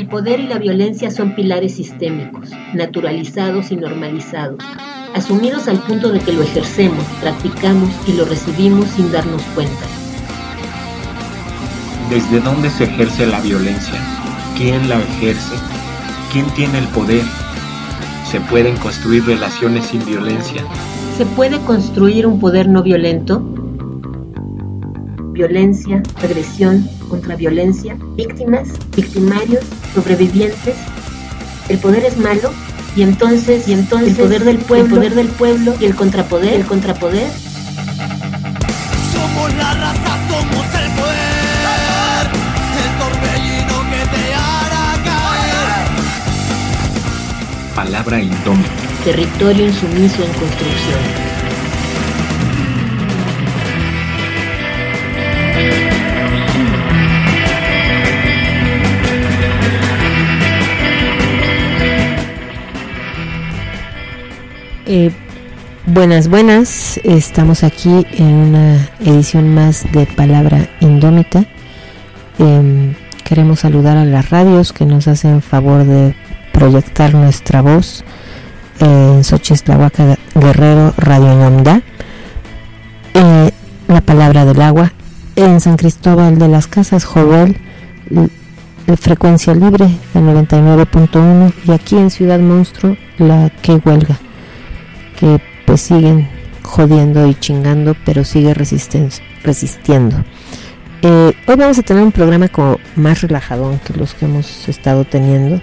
poder y la violencia son pilares sistémicos, naturalizados y normalizados, asumidos al punto de que lo ejercemos, practicamos y lo recibimos sin darnos cuenta. ¿Desde dónde se ejerce la violencia? ¿Quién la ejerce? ¿Quién tiene el poder? ¿Se pueden construir relaciones sin violencia? ¿Se puede construir un poder no violento? Violencia, agresión, contraviolencia, víctimas, victimarios, sobrevivientes. ¿El poder es malo? Y entonces el poder del pueblo y el contrapoder. Somos la raza, somos el poder, el torbellino que te hará caer. Palabra indómita. Territorio insumiso en construcción. Buenas, estamos aquí en una edición más de Palabra Indómita. Queremos saludar a las radios que nos hacen favor de proyectar nuestra voz en Xochitl, Tlahuaca, Guerrero, Radio Ñamda, La Palabra del Agua, en San Cristóbal de las Casas, Jovel, frecuencia libre de 99.1, y aquí en Ciudad Monstruo, la que huelga, que pues siguen jodiendo y chingando, pero sigue resistiendo. Hoy vamos a tener un programa como más relajadón que los que hemos estado teniendo,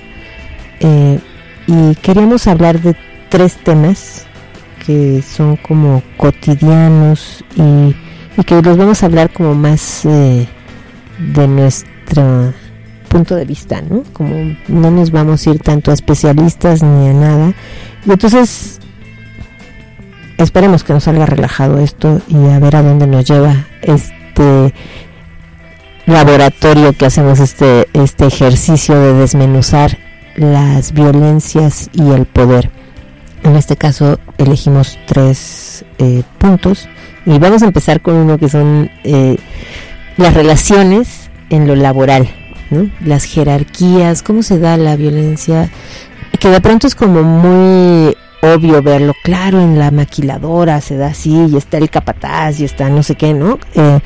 y queríamos hablar de 3 temas que son como cotidianos y que los vamos a hablar como más de nuestro punto de vista, ¿no? Como no nos vamos a ir tanto a especialistas ni a nada, y entonces esperemos que nos salga relajado esto y a ver a dónde nos lleva este laboratorio que hacemos, este ejercicio de desmenuzar las violencias y el poder. En este caso elegimos 3 puntos, y vamos a empezar con uno que son las relaciones en lo laboral, ¿no? Las jerarquías, cómo se da la violencia, que de pronto es como muy obvio verlo. Claro, en la maquiladora se da así, y está el capataz y está no sé qué, ¿no?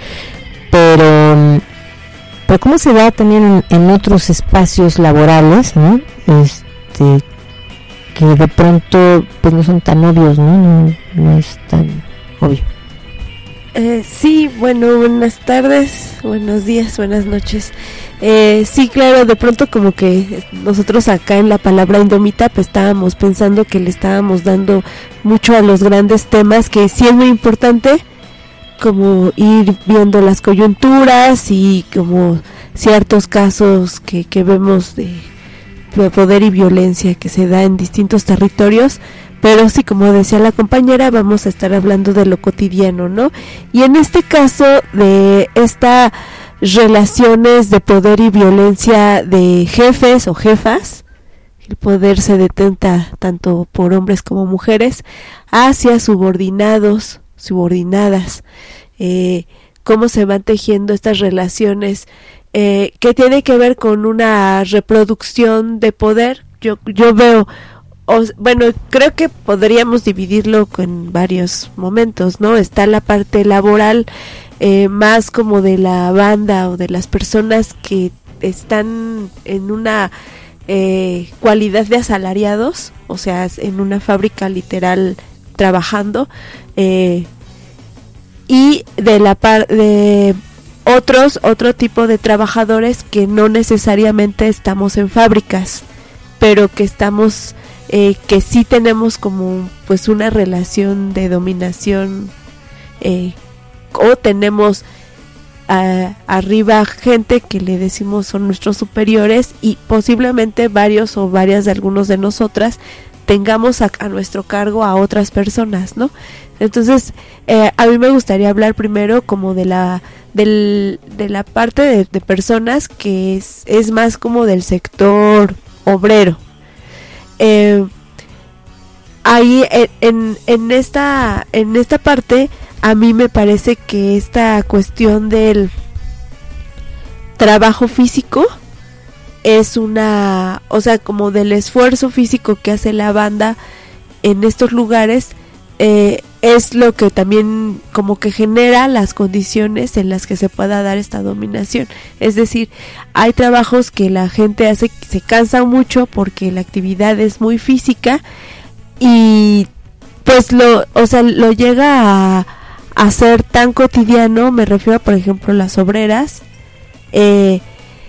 Pero cómo se da también en otros espacios laborales, ¿no? Que de pronto pues no son tan obvios, ¿no? No es tan obvio. Sí, bueno, buenas tardes, buenos días, buenas noches. Sí, claro, de pronto como que nosotros acá en la Palabra Indómita pues estábamos pensando que le estábamos dando mucho a los grandes temas, que sí es muy importante como ir viendo las coyunturas y como ciertos casos que vemos de poder y violencia que se da en distintos territorios. Pero sí, como decía la compañera, vamos a estar hablando de lo cotidiano, ¿no? Y en este caso de estas relaciones de poder y violencia de jefes o jefas, el poder se detenta tanto por hombres como mujeres hacia subordinados, subordinadas, cómo se van tejiendo estas relaciones que tiene que ver con una reproducción de poder. Yo veo, bueno, creo que podríamos dividirlo en varios momentos, ¿no? Está la parte laboral, más como de la banda o de las personas que están en una cualidad de asalariados, o sea, en una fábrica literal trabajando, y de otro tipo de trabajadores que no necesariamente estamos en fábricas, pero que estamos que sí tenemos como pues una relación de dominación, o tenemos arriba gente que le decimos son nuestros superiores, y posiblemente varios o varias de algunos de nosotras tengamos a nuestro cargo a otras personas, ¿no? Entonces a mí me gustaría hablar primero como de la parte de personas que es más como del sector obrero. Ahí en esta parte a mí me parece que esta cuestión del trabajo físico es una, o sea, como del esfuerzo físico que hace la banda en estos lugares, es lo que también como que genera las condiciones en las que se pueda dar esta dominación. Es decir, hay trabajos que la gente hace, se cansa mucho porque la actividad es muy física y pues lo llega a ser tan cotidiano. Me refiero a, por ejemplo, las obreras, que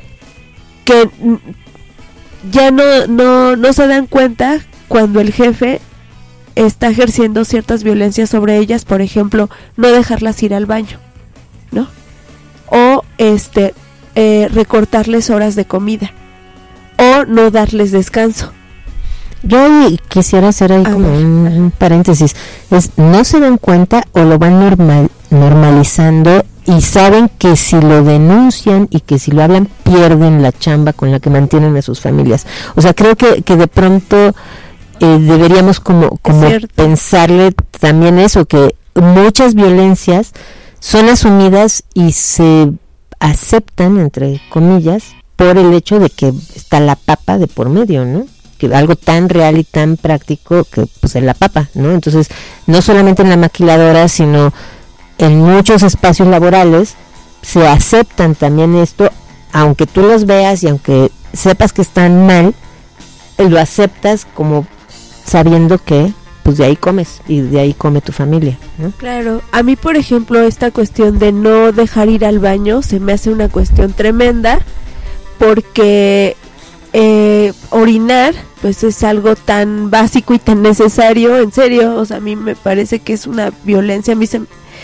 ya no se dan cuenta cuando el jefe está ejerciendo ciertas violencias sobre ellas, por ejemplo, no dejarlas ir al baño, ¿no? O recortarles horas de comida, o no darles descanso. Yo quisiera hacer ahí como un paréntesis. No se dan cuenta o lo van normalizando y saben que si lo denuncian y que si lo hablan pierden la chamba con la que mantienen a sus familias. O sea, creo que de pronto deberíamos como pensarle también eso, que muchas violencias son asumidas y se aceptan, entre comillas, por el hecho de que está la papa de por medio, ¿no? Que algo tan real y tan práctico que pues es la papa, ¿no? Entonces, no solamente en la maquiladora, sino en muchos espacios laborales se aceptan también esto, aunque tú los veas y aunque sepas que están mal, lo aceptas como sabiendo que pues de ahí comes y de ahí come tu familia, ¿no? Claro, a mí por ejemplo esta cuestión de no dejar ir al baño se me hace una cuestión tremenda, porque orinar pues es algo tan básico y tan necesario, en serio, o sea, a mí me parece que es una violencia, a mí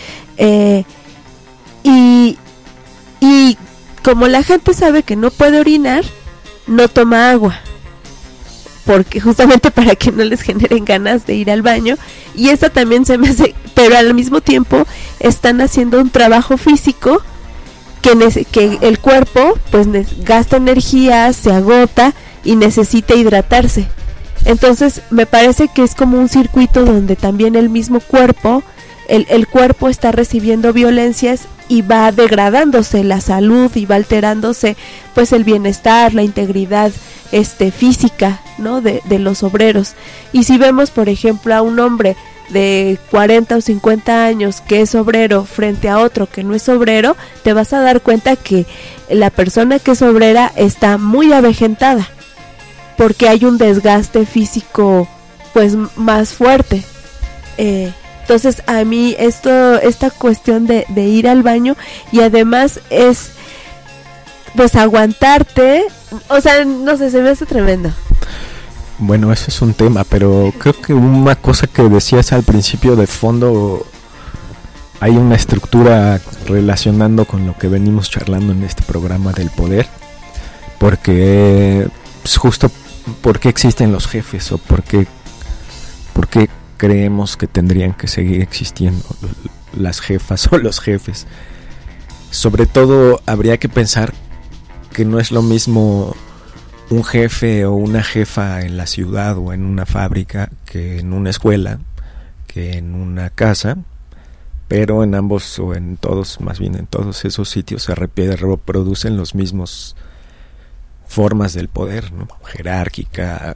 y como la gente sabe que no puede orinar, no toma agua, porque justamente para que no les generen ganas de ir al baño, y esta también se me hace, pero al mismo tiempo están haciendo un trabajo físico que el cuerpo pues gasta energía, se agota y necesita hidratarse. Entonces me parece que es como un circuito donde también el mismo cuerpo, el cuerpo está recibiendo violencias y va degradándose la salud y va alterándose pues el bienestar, la integridad física, ¿no? de los obreros. Y si vemos por ejemplo a un hombre de 40 o 50 años que es obrero frente a otro que no es obrero, te vas a dar cuenta que la persona que es obrera está muy avejentada, porque hay un desgaste físico pues más fuerte. Entonces a mí esta cuestión de ir al baño, y además es pues aguantarte, o sea, no sé, se me hace tremendo. Bueno, ese es un tema, pero creo que una cosa que decías al principio, de fondo hay una estructura relacionando con lo que venimos charlando en este programa del poder, porque pues, justo por qué existen los jefes, o por qué creemos que tendrían que seguir existiendo las jefas o los jefes. Sobre todo habría que pensar que no es lo mismo un jefe o una jefa en la ciudad o en una fábrica que en una escuela, que en una casa, pero en ambos, o en todos, más bien en todos esos sitios se reproducen los mismos formas del poder, ¿no? Jerárquica,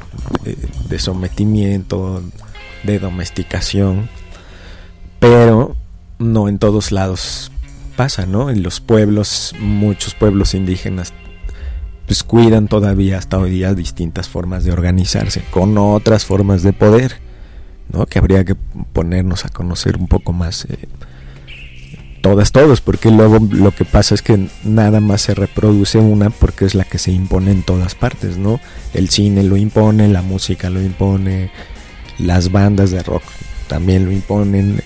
de sometimiento, de domesticación, pero no en todos lados pasa, ¿no? En los pueblos, muchos pueblos indígenas pues cuidan todavía hasta hoy día distintas formas de organizarse con otras formas de poder, ¿no? Que habría que ponernos a conocer un poco más, todos, porque luego lo que pasa es que nada más se reproduce una porque es la que se impone en todas partes, ¿no? El cine lo impone, la música lo impone, las bandas de rock también lo imponen,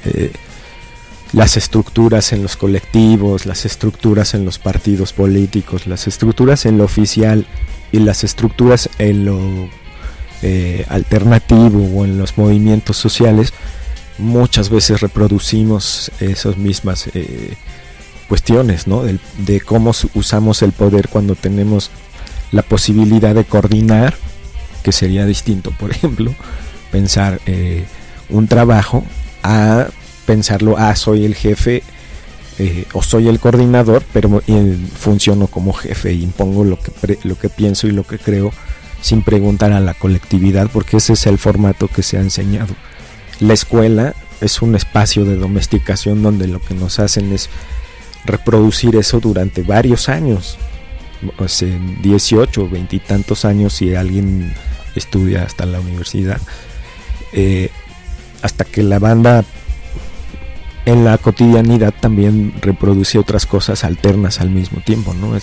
las estructuras en los colectivos, las estructuras en los partidos políticos, las estructuras en lo oficial y las estructuras en lo alternativo o en los movimientos sociales. Muchas veces reproducimos esas mismas cuestiones, ¿no? De cómo usamos el poder cuando tenemos la posibilidad de coordinar, que sería distinto, por ejemplo, pensar un trabajo a pensarlo, soy el jefe o soy el coordinador, pero funciono como jefe, impongo lo que pienso y lo que creo sin preguntar a la colectividad, porque ese es el formato que se ha enseñado. La escuela es un espacio de domesticación donde lo que nos hacen es reproducir eso durante varios años, o sea, 18, 20 y tantos años si alguien estudia hasta la universidad, hasta que la banda en la cotidianidad también reproduce otras cosas alternas al mismo tiempo, ¿no?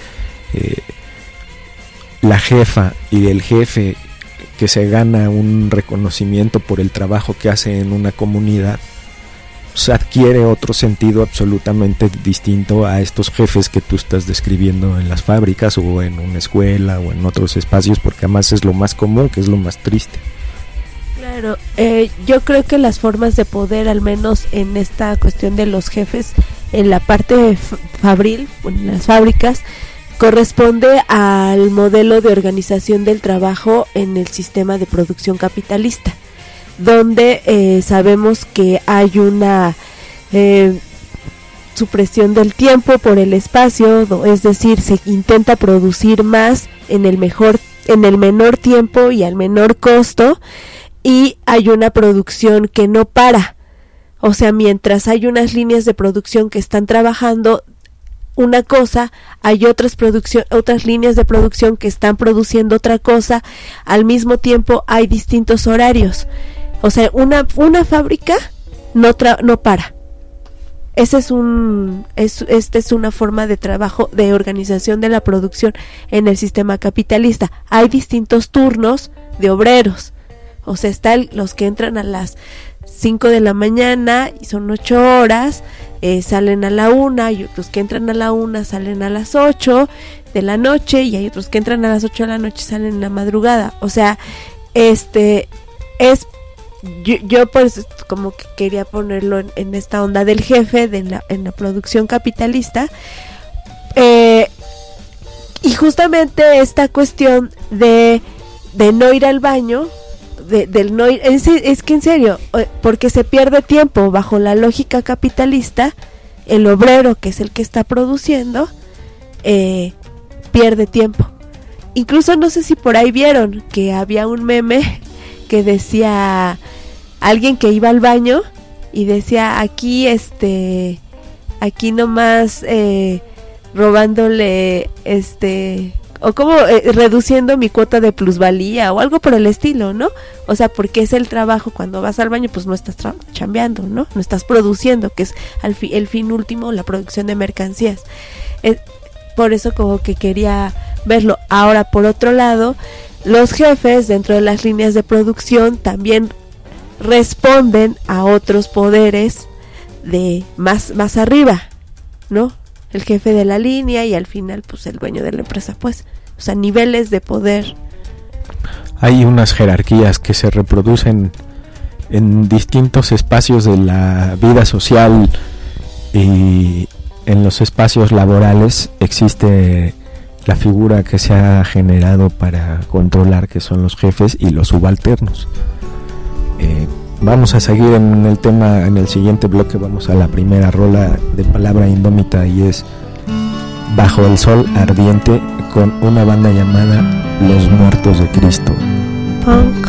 La jefa y el jefe que se gana un reconocimiento por el trabajo que hace en una comunidad, pues adquiere otro sentido absolutamente distinto a estos jefes que tú estás describiendo en las fábricas o en una escuela o en otros espacios, porque además es lo más común, que es lo más triste. Claro, yo creo que las formas de poder, al menos en esta cuestión de los jefes, en la parte fabril, en las fábricas, corresponde al modelo de organización del trabajo en el sistema de producción capitalista, donde sabemos que hay una supresión del tiempo por el espacio, es decir, se intenta producir más en el menor tiempo y al menor costo, y hay una producción que no para. O sea, mientras hay unas líneas de producción que están trabajando una cosa, hay otras líneas de producción que están produciendo otra cosa, al mismo tiempo hay distintos horarios. O sea, una fábrica no para. Esta es una forma de trabajo, de organización de la producción en el sistema capitalista. Hay distintos turnos de obreros. O sea, están los que entran a las 5 de la mañana y son 8 horas, salen a la 1, y otros que entran a la 1 salen a las 8 de la noche, y hay otros que entran a las 8 de la noche y salen en la madrugada. O sea, yo pues como que quería ponerlo en esta onda del jefe en la producción capitalista, y justamente esta cuestión de no ir al baño, del no ir, es que en serio, porque se pierde tiempo bajo la lógica capitalista. El obrero, que es el que está produciendo, pierde tiempo. Incluso no sé si por ahí vieron que había un meme que decía alguien que iba al baño y decía aquí nomás robándole o como reduciendo mi cuota de plusvalía o algo por el estilo, ¿no? O sea, porque es el trabajo, cuando vas al baño pues no estás chambeando, ¿no? No estás produciendo, que es el fin último, la producción de mercancías. Por eso como que quería verlo. Ahora, por otro lado, los jefes dentro de las líneas de producción también responden a otros poderes de más arriba, ¿no? El jefe de la línea y al final pues el dueño de la empresa, pues, o sea, niveles de poder. Hay unas jerarquías que se reproducen en distintos espacios de la vida social, y en los espacios laborales existe la figura que se ha generado para controlar, que son los jefes y los subalternos. Vamos a seguir en el tema en el siguiente bloque. Vamos a la primera rola de Palabra Indómita, y es Bajo el Sol Ardiente, con una banda llamada Los Muertos de Cristo. Punk.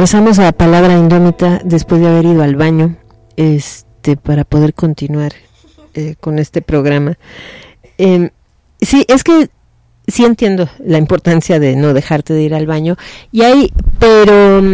regresamos a la palabra indómita después de haber ido al baño, para poder continuar con este programa. Sí, es que sí entiendo la importancia de no dejarte de ir al baño, pero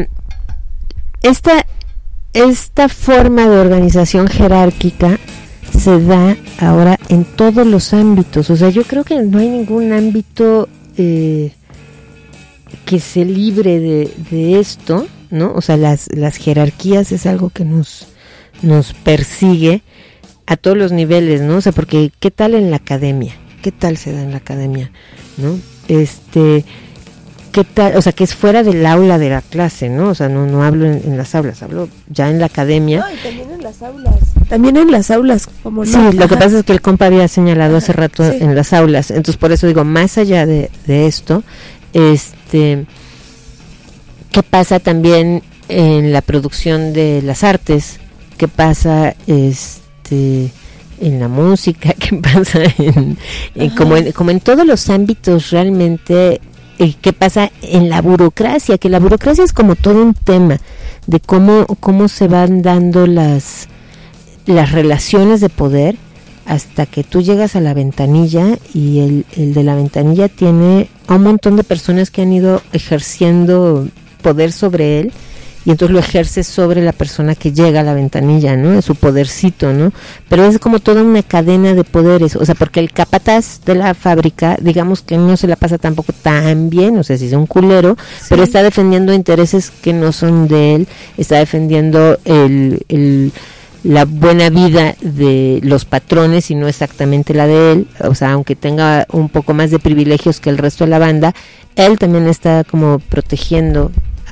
esta forma de organización jerárquica se da ahora en todos los ámbitos. O sea, yo creo que no hay ningún ámbito que se libre de esto, ¿no? O sea, las jerarquías es algo que nos persigue a todos los niveles, ¿no? O sea, porque ¿qué tal en la academia? ¿Qué tal se da en la academia? ¿No? ¿Qué tal? O sea, que es fuera del aula de la clase, ¿no? O sea, no hablo en las aulas, hablo ya en la academia. No, y también en las aulas. También en las aulas, como no. Sí, lo que pasa es que el compa había señalado hace rato en las aulas. Entonces, por eso digo, más allá de esto, ¿qué pasa también en la producción de las artes? ¿Qué pasa en la música? ¿Qué pasa como en todos los ámbitos realmente? ¿Qué pasa en la burocracia? Que la burocracia es como todo un tema de cómo se van dando las relaciones de poder hasta que tú llegas a la ventanilla y el de la ventanilla tiene a un montón de personas que han ido ejerciendo poder sobre él, y entonces lo ejerce sobre la persona que llega a la ventanilla, ¿no? Es su podercito, ¿no? Pero es como toda una cadena de poderes, o sea, porque el capataz de la fábrica, digamos que no se la pasa tampoco tan bien, o sea, si es un culero, sí, pero está defendiendo intereses que no son de él, está defendiendo la buena vida de los patrones y no exactamente la de él. O sea, aunque tenga un poco más de privilegios que el resto de la banda, él también está como protegiendo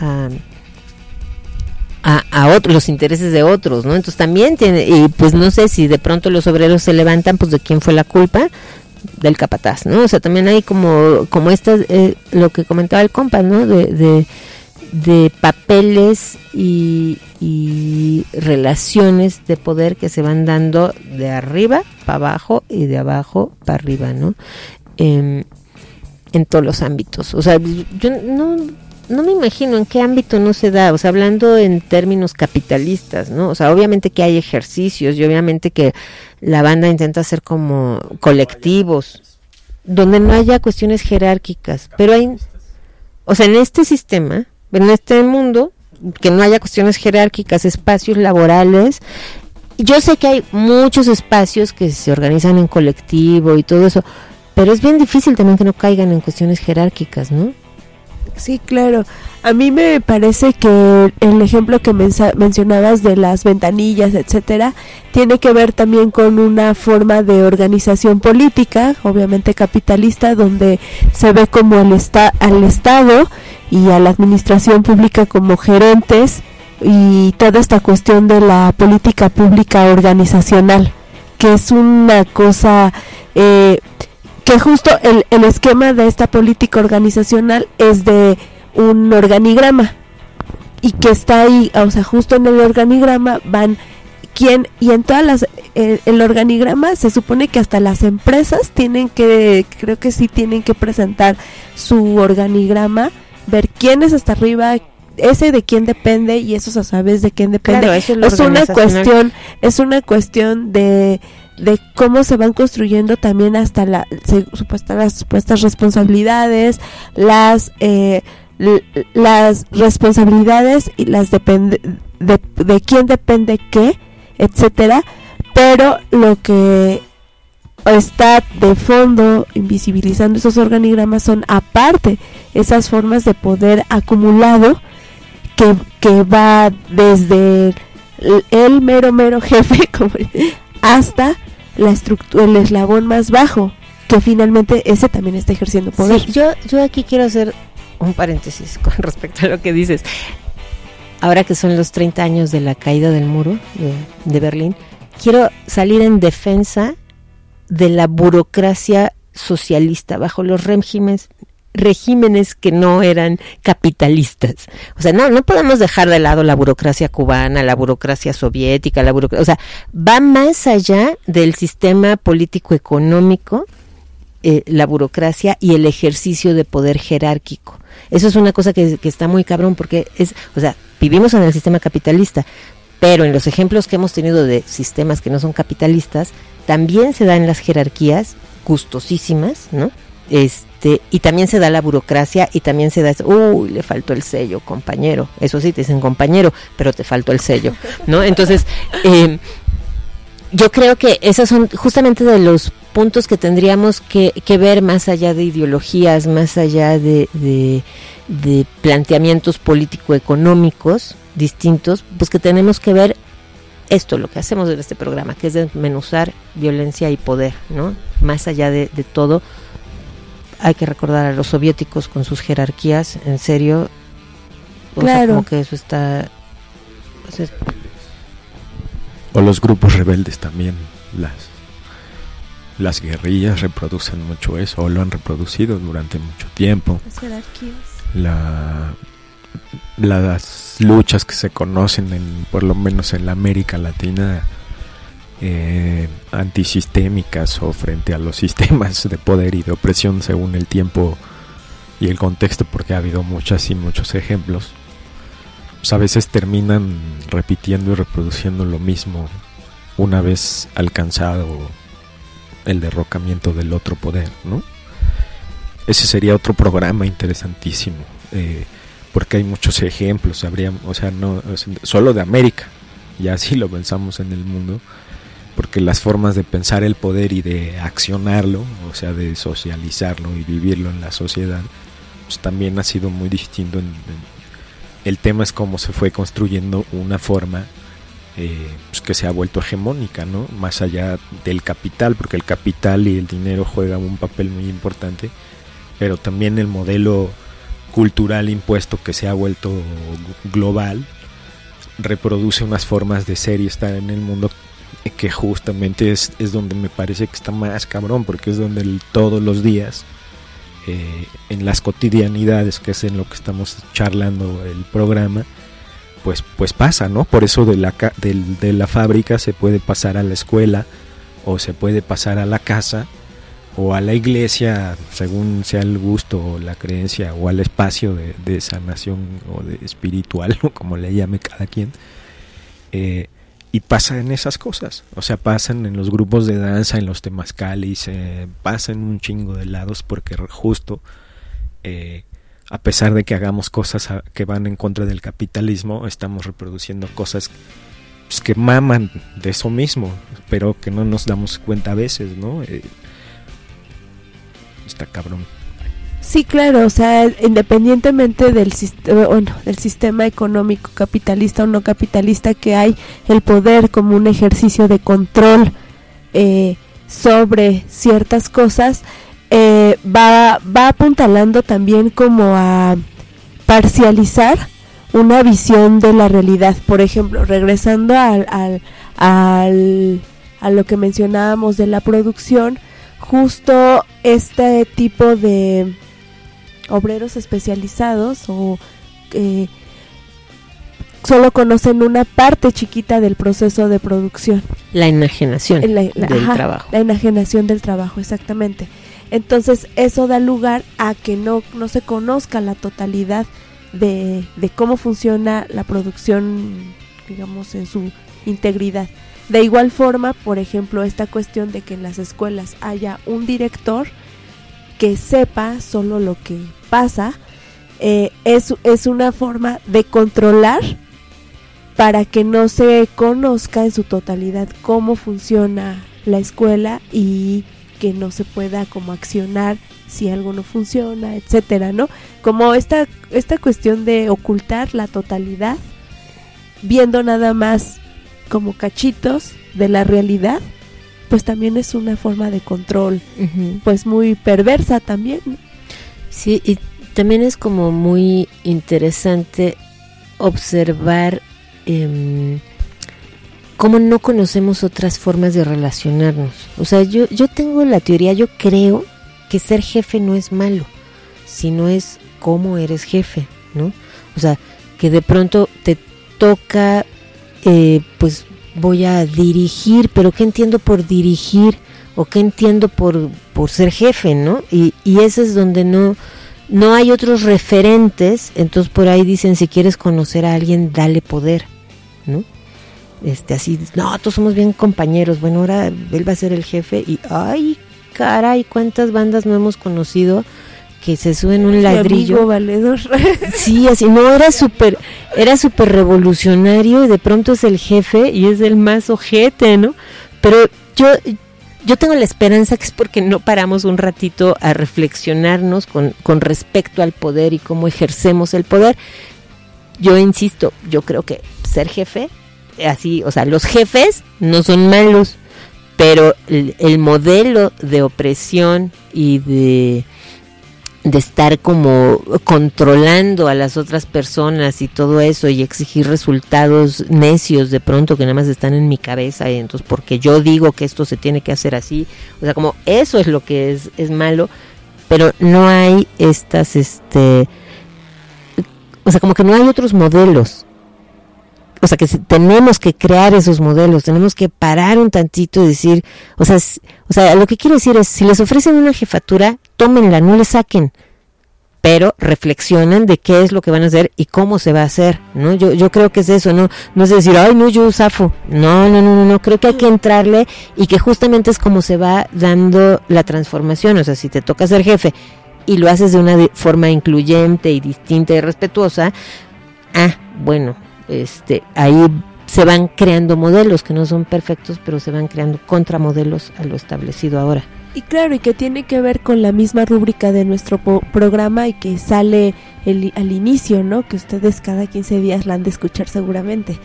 a otros, los intereses de otros, ¿no? Entonces también tiene, y pues no sé si de pronto los obreros se levantan, pues de quién fue la culpa, del capataz, ¿no? O sea, también hay como lo que comentaba el compa, ¿no? De papeles y relaciones de poder que se van dando de arriba para abajo y de abajo para arriba, ¿no? En todos los ámbitos. O sea, yo no me imagino en qué ámbito no se da, o sea, hablando en términos capitalistas, ¿no? O sea, obviamente que hay ejercicios y obviamente que la banda intenta hacer como colectivos donde no haya cuestiones jerárquicas, pero o sea, en este sistema, en este mundo, que no haya cuestiones jerárquicas, espacios laborales. Yo sé que hay muchos espacios que se organizan en colectivo y todo eso, pero es bien difícil también que no caigan en cuestiones jerárquicas, ¿no? Sí, claro. A mí me parece que el ejemplo que mencionabas de las ventanillas, etcétera, tiene que ver también con una forma de organización política, obviamente capitalista, donde se ve como al Estado y a la administración pública como gerentes, y toda esta cuestión de la política pública organizacional, que es una cosa que justo el esquema de esta política organizacional es de un organigrama, y que está ahí, o sea, justo en el organigrama van quién, y en todas el organigrama se supone que hasta las empresas creo que sí tienen que presentar su organigrama, ver quién es hasta arriba, ese de quién depende y esos a saber de quién depende. Claro, eso es una cuestión de cómo se van construyendo también hasta las supuestas responsabilidades, las responsabilidades y las de quién depende qué, etcétera. Pero lo que está de fondo invisibilizando esos organigramas son aparte esas formas de poder acumulado que va desde el mero jefe hasta la estructura, el eslabón más bajo, que finalmente ese también está ejerciendo poder. Sí, yo aquí quiero hacer un paréntesis con respecto a lo que dices. Ahora que son los 30 años de la caída del muro de Berlín, quiero salir en defensa de la burocracia socialista bajo los regímenes que no eran capitalistas. O sea, no podemos dejar de lado la burocracia cubana, la burocracia soviética, o sea, va más allá del sistema político económico la burocracia y el ejercicio de poder jerárquico. Eso es una cosa que está muy cabrón, porque vivimos en el sistema capitalista, pero en los ejemplos que hemos tenido de sistemas que no son capitalistas, también se dan las jerarquías gustosísimas, ¿no? Y también se da la burocracia, y también se da le faltó el sello, compañero. Eso sí, te dicen compañero, pero te faltó el sello, ¿no? Entonces, yo creo que esos son justamente de los puntos que tendríamos que ver, más allá de ideologías, más allá de planteamientos político-económicos distintos, pues que tenemos que ver esto, lo que hacemos en este programa, que es desmenuzar violencia y poder, ¿no? Más allá de todo, hay que recordar a los soviéticos con sus jerarquías, en serio, claro. Como que eso está... O los grupos rebeldes también, las guerrillas reproducen mucho eso, o lo han reproducido durante mucho tiempo. Las jerarquías. Las luchas que se conocen, por lo menos en la América Latina, antisistémicas o frente a los sistemas de poder y de opresión según el tiempo y el contexto, porque ha habido muchos ejemplos, pues a veces terminan repitiendo y reproduciendo lo mismo una vez alcanzado el derrocamiento del otro poder, ¿no? Ese sería otro programa interesantísimo, porque hay muchos ejemplos, no solo de América, y así lo pensamos en el mundo, porque las formas de pensar el poder y de accionarlo, o sea, de socializarlo y vivirlo en la sociedad, pues también ha sido muy distinto. El tema es cómo se fue construyendo una forma pues que se ha vuelto hegemónica, ¿no? Más allá del capital, porque el capital y el dinero juegan un papel muy importante, pero también el modelo cultural impuesto que se ha vuelto global reproduce unas formas de ser y estar en el mundo que justamente es donde me parece que está más cabrón, porque es donde todos los días, en las cotidianidades, que es en lo que estamos charlando el programa, pues pasa, ¿no? Por eso de la fábrica se puede pasar a la escuela, o se puede pasar a la casa, o a la iglesia, según sea el gusto o la creencia, o al espacio de sanación o de espiritual, o como le llame cada quien, y pasa en esas cosas, o sea, pasan en los grupos de danza, en los temazcalis, pasan un chingo de lados, porque justo a pesar de que hagamos cosas que van en contra del capitalismo, estamos reproduciendo cosas pues, que maman de eso mismo, pero que no nos damos cuenta a veces, ¿no? Está cabrón. Sí, claro, o sea, independientemente del sistema económico capitalista o no capitalista que hay, el poder como un ejercicio de control sobre ciertas cosas, va apuntalando también como a parcializar una visión de la realidad. Por ejemplo, regresando a lo que mencionábamos de la producción, justo este tipo de obreros especializados o solo conocen una parte chiquita del proceso de producción. La enajenación del trabajo. La enajenación del trabajo, exactamente. Entonces eso da lugar a que no se conozca la totalidad de cómo funciona la producción, digamos, en su integridad. De igual forma, por ejemplo, esta cuestión de que en las escuelas haya un director que sepa solo lo que pasa, es una forma de controlar para que no se conozca en su totalidad cómo funciona la escuela y que no se pueda como accionar si algo no funciona, etcétera, ¿no? Como esta cuestión de ocultar la totalidad, viendo nada más como cachitos de la realidad, pues también es una forma de control, pues muy perversa también. Sí, y también es como muy interesante observar cómo no conocemos otras formas de relacionarnos. O sea, yo tengo la teoría, yo creo que ser jefe no es malo, sino es cómo eres jefe, ¿no? O sea, que de pronto te toca, pues voy a dirigir, pero ¿qué entiendo por dirigir? o qué entiendo por ser jefe, ¿no? Y ese es donde no hay otros referentes. Entonces por ahí dicen, si quieres conocer a alguien, dale poder, ¿no? Así, no, todos somos bien compañeros, bueno, ahora él va a ser el jefe y ay, caray, cuántas bandas no hemos conocido que se suben un ladrillo. Amigo valedor. Sí, así, no, era súper revolucionario y de pronto es el jefe y es el más ojete, ¿no? Pero yo tengo la esperanza que es porque no paramos un ratito a reflexionarnos con respecto al poder y cómo ejercemos el poder. Yo insisto, yo creo que ser jefe, así, o sea, los jefes no son malos, pero el modelo de opresión y de estar como controlando a las otras personas y todo eso y exigir resultados necios de pronto que nada más están en mi cabeza y entonces porque yo digo que esto se tiene que hacer así, o sea, como eso es lo que es malo, pero no hay estas o sea, como que no hay otros modelos. O sea, que tenemos que crear esos modelos, tenemos que parar un tantito y decir, o sea, lo que quiero decir es, si les ofrecen una jefatura, tómenla, no le saquen, pero reflexionen de qué es lo que van a hacer y cómo se va a hacer, ¿no? Yo creo que es eso, no es decir, ay, no, yo zafo, no, creo que hay que entrarle y que justamente es como se va dando la transformación. O sea, si te toca ser jefe y lo haces de una forma incluyente y distinta y respetuosa, bueno, ahí se van creando modelos que no son perfectos, pero se van creando contramodelos a lo establecido ahora. Y claro, y que tiene que ver con la misma rúbrica de nuestro programa y que sale al inicio, ¿no? Que ustedes cada 15 días la han de escuchar seguramente.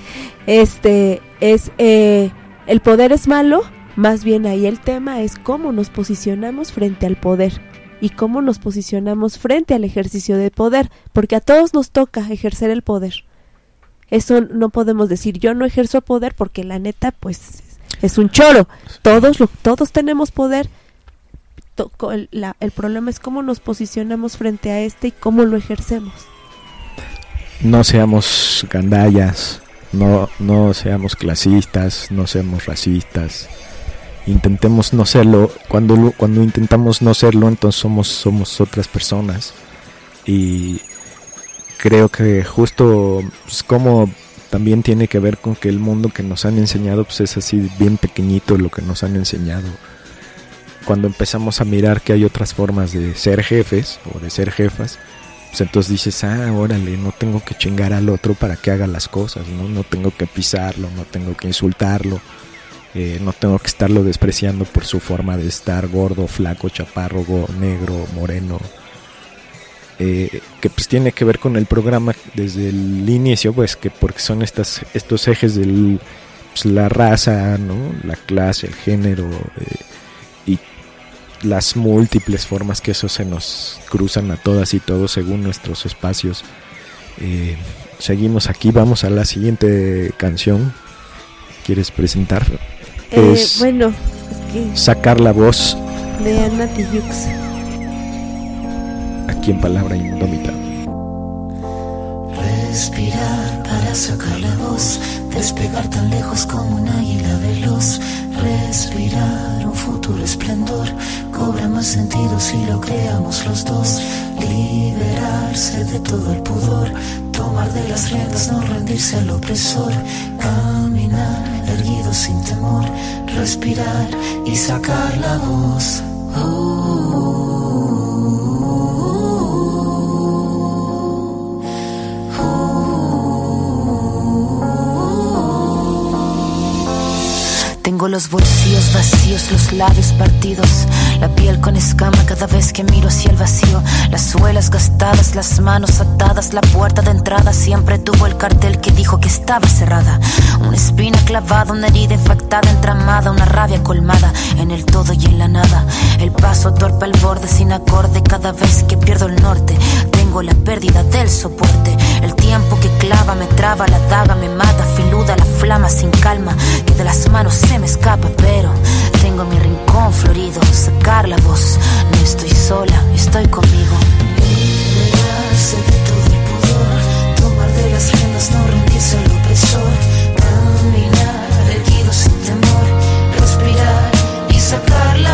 El poder es malo, más bien ahí el tema es cómo nos posicionamos frente al poder y cómo nos posicionamos frente al ejercicio de poder, porque a todos nos toca ejercer el poder. Eso no podemos decir, yo no ejerzo poder porque la neta, pues, es un choro. Todos tenemos poder. El problema es cómo nos posicionamos frente a y cómo lo ejercemos. No seamos gandallas, no seamos clasistas, no seamos racistas. Intentemos no serlo. Cuando intentamos no serlo, entonces somos otras personas. Y creo que justo pues, como también tiene que ver con que el mundo que nos han enseñado pues es así bien pequeñito lo que nos han enseñado. Cuando empezamos a mirar que hay otras formas de ser jefes o de ser jefas, pues entonces dices, órale, no tengo que chingar al otro para que haga las cosas, no tengo que pisarlo, no tengo que insultarlo, no tengo que estarlo despreciando por su forma de estar, gordo, flaco, chaparro, negro, moreno. Que pues tiene que ver con el programa desde el inicio, pues que porque son estos ejes de pues, la raza, ¿no? La clase, el género y las múltiples formas que eso se nos cruzan a todas y todos según nuestros espacios. Seguimos aquí, vamos a la siguiente canción. ¿Quieres presentar? Bueno, es que Sacar la voz de Ana Tijoux. Aquí en Palabra Indómita. Respirar para sacar la voz, despegar tan lejos como un águila veloz. Respirar un futuro esplendor, cobra más sentido si lo creamos los dos. Liberarse de todo el pudor, tomar de las riendas, no rendirse al opresor. Caminar erguido sin temor, respirar y sacar la voz. Tengo los bolsillos vacíos, los labios partidos, la piel con escama cada vez que miro hacia el vacío. Las suelas gastadas, las manos atadas, la puerta de entrada siempre tuvo el cartel que dijo que estaba cerrada. Una espina clavada, una herida infectada, entramada, una rabia colmada en el todo y en la nada. El paso torpe al borde sin acorde cada vez que pierdo el norte. Tengo la pérdida del soporte, el tiempo que clava me traba, la daga me mata, filuda la flama sin calma que de las manos se me escapa, pero tengo mi rincón florido. Sacar la voz, no estoy sola, estoy conmigo. Liberarse de todo el pudor, tomar de las riendas, no rendirse al opresor. Caminar erguido sin temor, respirar y sacar la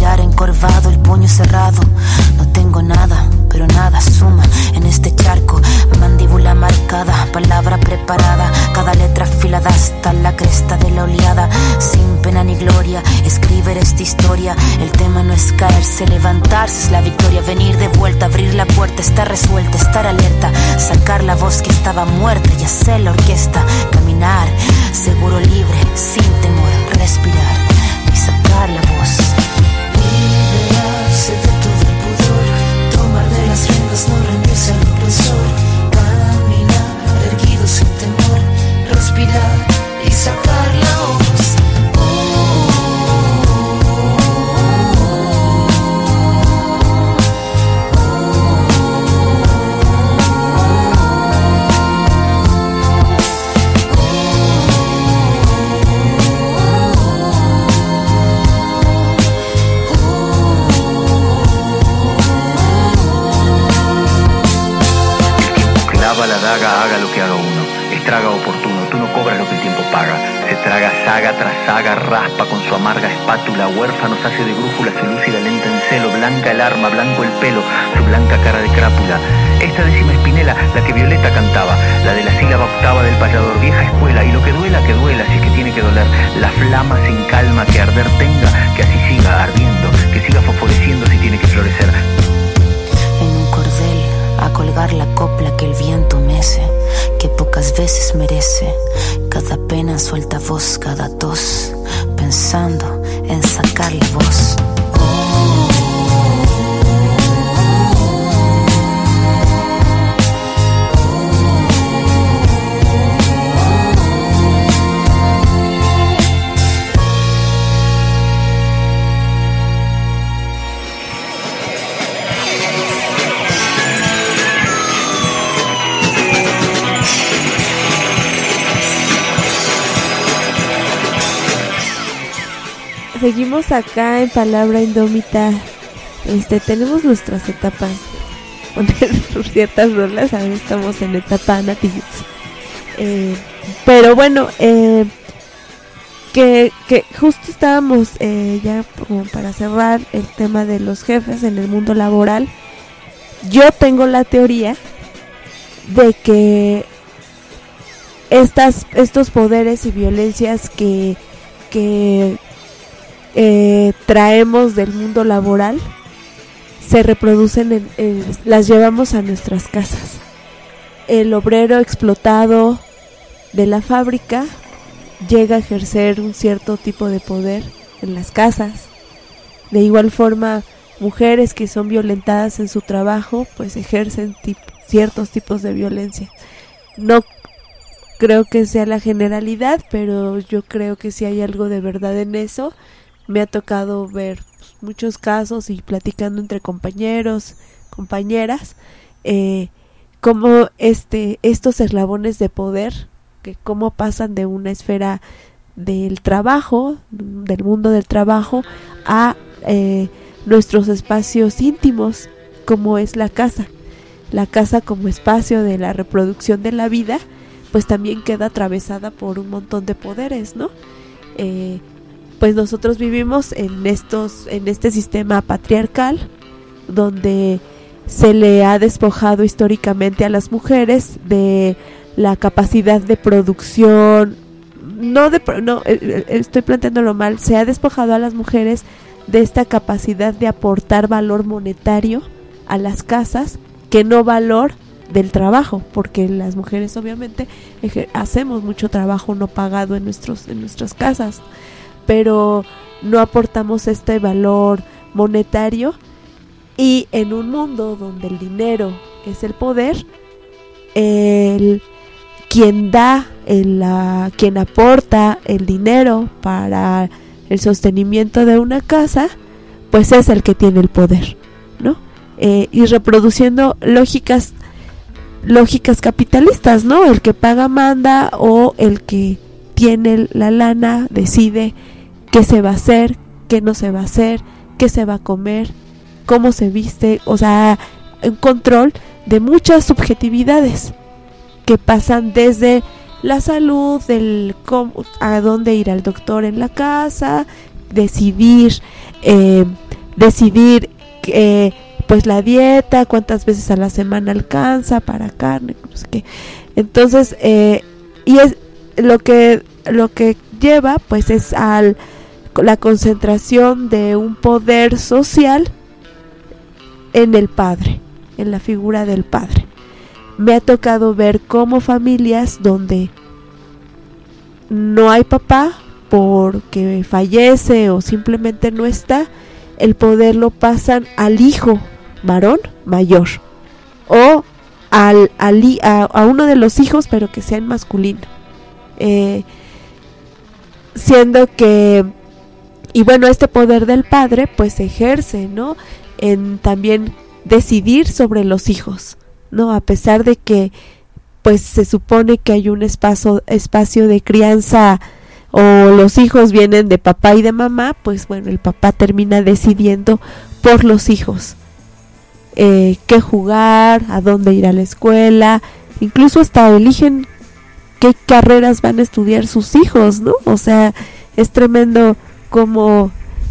respirar encorvado, el puño cerrado. No tengo nada, pero nada suma en este charco. Mandíbula marcada, palabra preparada, cada letra afilada hasta la cresta de la oleada. Sin pena ni gloria, escribir esta historia. El tema no es caerse, levantarse es la victoria. Venir de vuelta, abrir la puerta, estar resuelta, estar alerta, sacar la voz que estaba muerta y hacer la orquesta. Caminar, seguro, libre, sin temor, respirar y sacar la voz. Liberarse de todo el pudor, tomar de las riendas, no rendirse al opresor. Caminar, erguido sin temor, respirar y sacar la voz. La daga, haga lo que haga uno, estraga oportuno, tú no cobras lo que el tiempo paga. Se traga saga tras saga, raspa con su amarga espátula, huérfanos hace de brújula, se lúcida lenta en celo, blanca el arma, blanco el pelo, su blanca cara de crápula. Esta décima espinela, la que Violeta cantaba, la de la sílaba octava del payador, vieja escuela, y lo que duela, si es que tiene que doler, la flama sin calma, que arder tenga, que así siga ardiendo, que siga fosforeciendo si tiene que florecer. En un cordel, a colgar la copla que el viento mece, que pocas veces merece. Cada pena suelta voz, cada tos, pensando en sacar la voz. Seguimos acá en Palabra Indómita. Tenemos nuestras etapas. Poner ciertas rolas. Ahora estamos en etapa natillos. Pero bueno, que justo estábamos ya como para cerrar el tema de los jefes en el mundo laboral. Yo tengo la teoría de que estos poderes y violencias que traemos del mundo laboral se reproducen las llevamos a nuestras casas. El obrero explotado de la fábrica llega a ejercer un cierto tipo de poder en las casas. De igual forma, mujeres que son violentadas en su trabajo pues ejercen ciertos tipos de violencia. No creo que sea la generalidad, pero yo creo que sí hay algo de verdad en eso. Me ha tocado ver muchos casos y platicando entre compañeros, compañeras, cómo estos eslabones de poder, que cómo pasan de una esfera del trabajo, del mundo del trabajo, a nuestros espacios íntimos, como es la casa. La casa como espacio de la reproducción de la vida, pues también queda atravesada por un montón de poderes, ¿no? Pues nosotros vivimos en este sistema patriarcal donde se le ha despojado históricamente a las mujeres de la capacidad de producción, estoy planteándolo mal, se ha despojado a las mujeres de esta capacidad de aportar valor monetario a las casas, que no valor del trabajo, porque las mujeres obviamente hacemos mucho trabajo no pagado en nuestras casas, pero no aportamos este valor monetario. Y en un mundo donde el dinero es el poder, quien aporta el dinero para el sostenimiento de una casa, pues es el que tiene el poder, ¿no? Y reproduciendo lógicas capitalistas, ¿no? El que paga manda, o el que tiene la lana decide qué se va a hacer, qué no se va a hacer, qué se va a comer, cómo se viste. O sea, un control de muchas subjetividades que pasan desde la salud, a dónde ir al doctor en la casa, decidir pues la dieta, cuántas veces a la semana alcanza para carne, no sé qué. Entonces, y es lo que lleva pues es la concentración de un poder social en el padre, en la figura del padre. Me ha tocado ver cómo familias donde no hay papá porque fallece o simplemente no está, el poder lo pasan al hijo varón mayor o a uno de los hijos, pero que sea en masculino, siendo que, y bueno, este poder del padre pues se ejerce, ¿no?, en también decidir sobre los hijos, ¿no?, a pesar de que pues se supone que hay un espacio de crianza, o los hijos vienen de papá y de mamá, pues bueno, el papá termina decidiendo por los hijos, qué jugar, a dónde ir a la escuela, incluso hasta eligen qué carreras van a estudiar sus hijos, ¿no? O sea, es tremendo cómo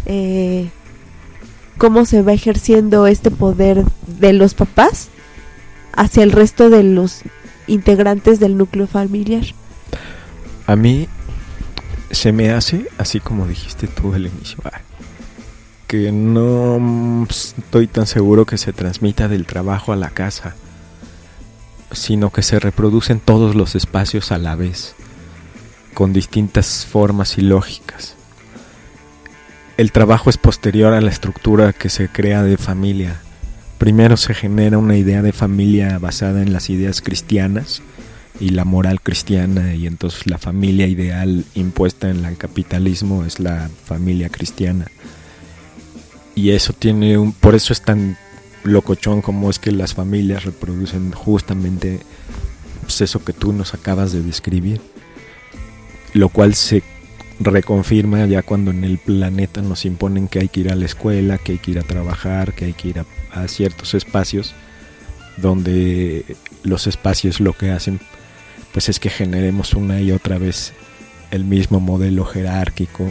se va ejerciendo este poder de los papás hacia el resto de los integrantes del núcleo familiar. A mí se me hace, así como dijiste tú al inicio, que no estoy tan seguro que se transmita del trabajo a la casa, sino que se reproducen todos los espacios a la vez, con distintas formas y lógicas. El trabajo es posterior a la estructura que se crea de familia. Primero se genera una idea de familia basada en las ideas cristianas y la moral cristiana, y entonces la familia ideal impuesta en el capitalismo es la familia cristiana. Y eso por eso es tan locochón como es que las familias reproducen justamente pues eso que tú nos acabas de describir, lo cual se reconfirma ya cuando en el planeta nos imponen que hay que ir a la escuela, que hay que ir a trabajar, que hay que ir a ciertos espacios, donde los espacios lo que hacen pues es que generemos una y otra vez el mismo modelo jerárquico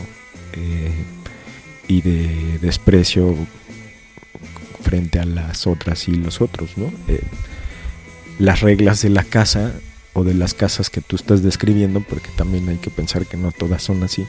y de desprecio frente a las otras y los otros, ¿no? Las reglas de la casa o de las casas que tú estás describiendo, porque también hay que pensar que no todas son así,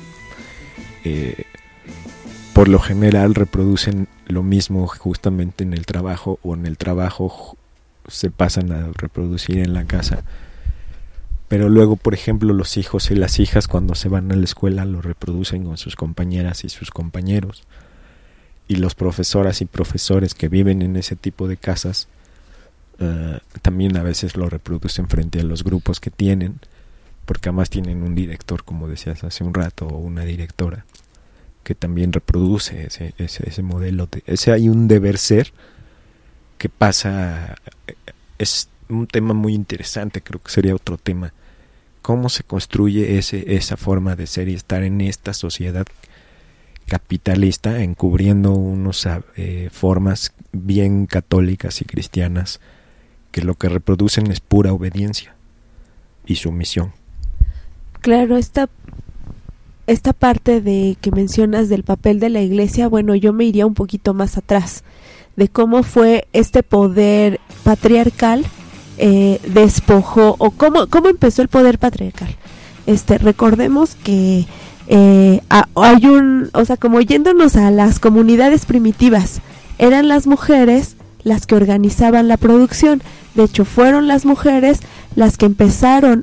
por lo general reproducen lo mismo justamente en el trabajo, o en el trabajo se pasan a reproducir en la casa. Pero luego, por ejemplo, los hijos y las hijas cuando se van a la escuela lo reproducen con sus compañeras y sus compañeros. Y los profesoras y profesores que viven en ese tipo de casas también a veces lo reproducen frente a los grupos que tienen, porque además tienen un director, como decías hace un rato, o una directora, que también reproduce ese modelo. Hay un deber ser que pasa, es un tema muy interesante, creo que sería otro tema. ¿Cómo se construye esa forma de ser y estar en esta sociedad capitalista, encubriendo unas formas bien católicas y cristianas que lo que reproducen es pura obediencia y sumisión? Claro, esta parte de que mencionas del papel de la iglesia, bueno, yo me iría un poquito más atrás, de cómo fue este poder patriarcal despojó, o cómo empezó el poder patriarcal. Recordemos que hay como yéndonos a las comunidades primitivas, eran las mujeres las que organizaban la producción. De hecho, fueron las mujeres las que inventaron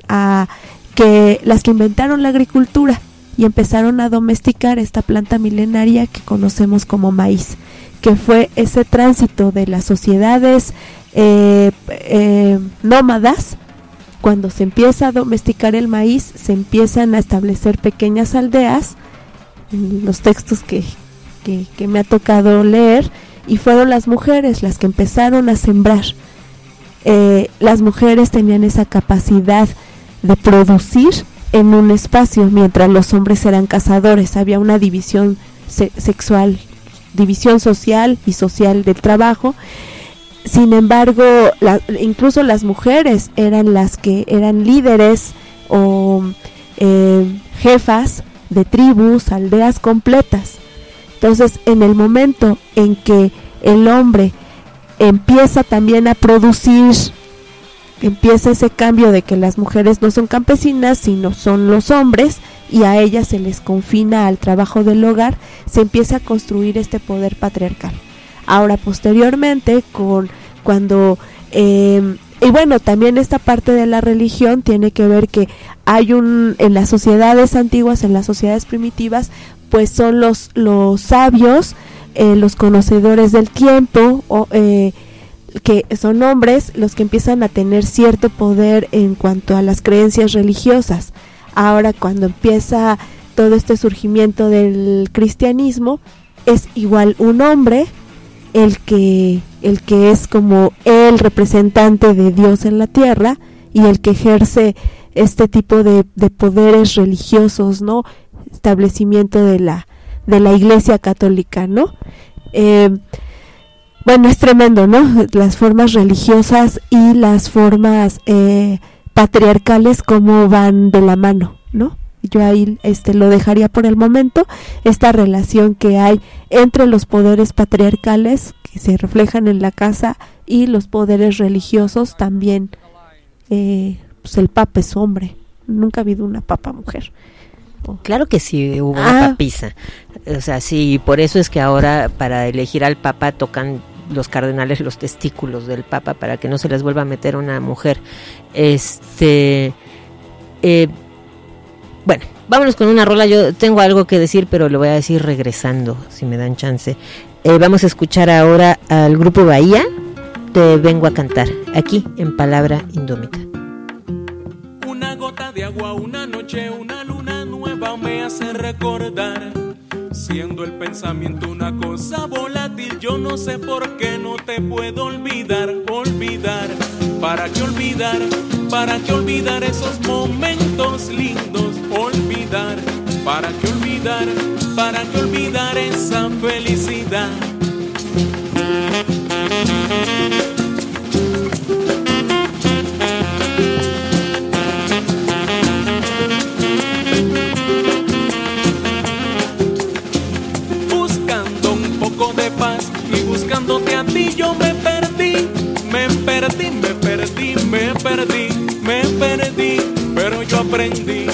la agricultura y empezaron a domesticar esta planta milenaria que conocemos como maíz, que fue ese tránsito de las sociedades nómadas. Cuando se empieza a domesticar el maíz, se empiezan a establecer pequeñas aldeas, en los textos que me ha tocado leer, y fueron las mujeres las que empezaron a sembrar. Las mujeres tenían esa capacidad de producir en un espacio, mientras los hombres eran cazadores. Había una división sexual, división social y social del trabajo. Sin embargo, incluso las mujeres eran las que eran líderes o jefas de tribus, aldeas completas. Entonces, en el momento en que el hombre empieza también a producir, empieza ese cambio de que las mujeres no son campesinas, sino son los hombres, y a ellas se les confina al trabajo del hogar, se empieza a construir este poder patriarcal. Ahora, posteriormente, y bueno, también esta parte de la religión tiene que ver que hay en las sociedades antiguas, en las sociedades primitivas, pues son los sabios, los conocedores del tiempo, que son hombres los que empiezan a tener cierto poder en cuanto a las creencias religiosas. Ahora, cuando empieza todo este surgimiento del cristianismo, es igual un hombre el que es como el representante de Dios en la tierra y el que ejerce este tipo de poderes religiosos, ¿no? Establecimiento de la Iglesia Católica, ¿no? Bueno, es tremendo, ¿no? Las formas religiosas y las formas patriarcales cómo van de la mano, ¿no? Yo ahí lo dejaría por el momento, esta relación que hay entre los poderes patriarcales que se reflejan en la casa y los poderes religiosos también. Pues el papa es hombre, nunca ha habido una papa mujer. Claro que sí, hubo una papisa. O sea, sí, por eso es que ahora para elegir al papa tocan los cardenales los testículos del papa para que no se les vuelva a meter una mujer. Bueno, vámonos con una rola. Yo tengo algo que decir, pero lo voy a decir regresando, si me dan chance. Vamos a escuchar ahora al grupo Bahía, Te Vengo a Cantar, aquí en Palabra Indómita. Una gota de agua, una noche, una luna nueva me hace recordar. Siendo el pensamiento una cosa volátil, yo no sé por qué no te puedo olvidar. ¿Para qué olvidar? ¿Para qué olvidar esos momentos lindos? Olvidar, ¿para qué olvidar? ¿Para qué olvidar esa felicidad? Buscando un poco de paz y buscándote a ti yo me perdí, pero yo aprendí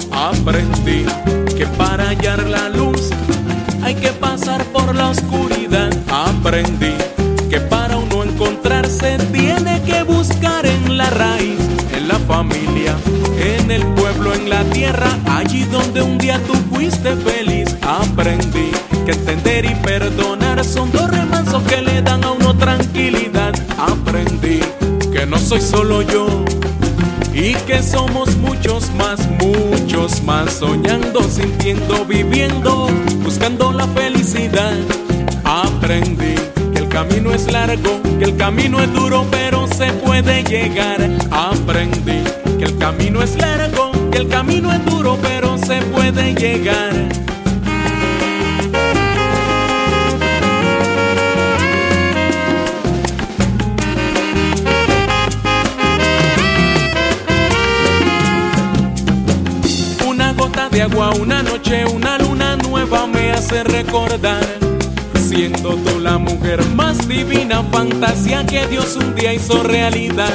que para hallar la luz hay que pasar por la oscuridad. Aprendí que para uno encontrarse tiene que buscar en la raíz, en la familia, en el pueblo, en la tierra, allí donde un día tú fuiste feliz. Aprendí que entender y perdonar son dos remansos que le dan a uno tranquilidad. Aprendí que no soy solo yo y que somos muchos más, soñando, sintiendo, viviendo, buscando la felicidad. Aprendí que el camino es largo, que el camino es duro, pero se puede llegar. Aprendí que el camino es largo, que el camino es duro, pero se puede llegar. De agua, una noche, una luna nueva me hace recordar. Siendo tú la mujer más divina, fantasía que Dios un día hizo realidad.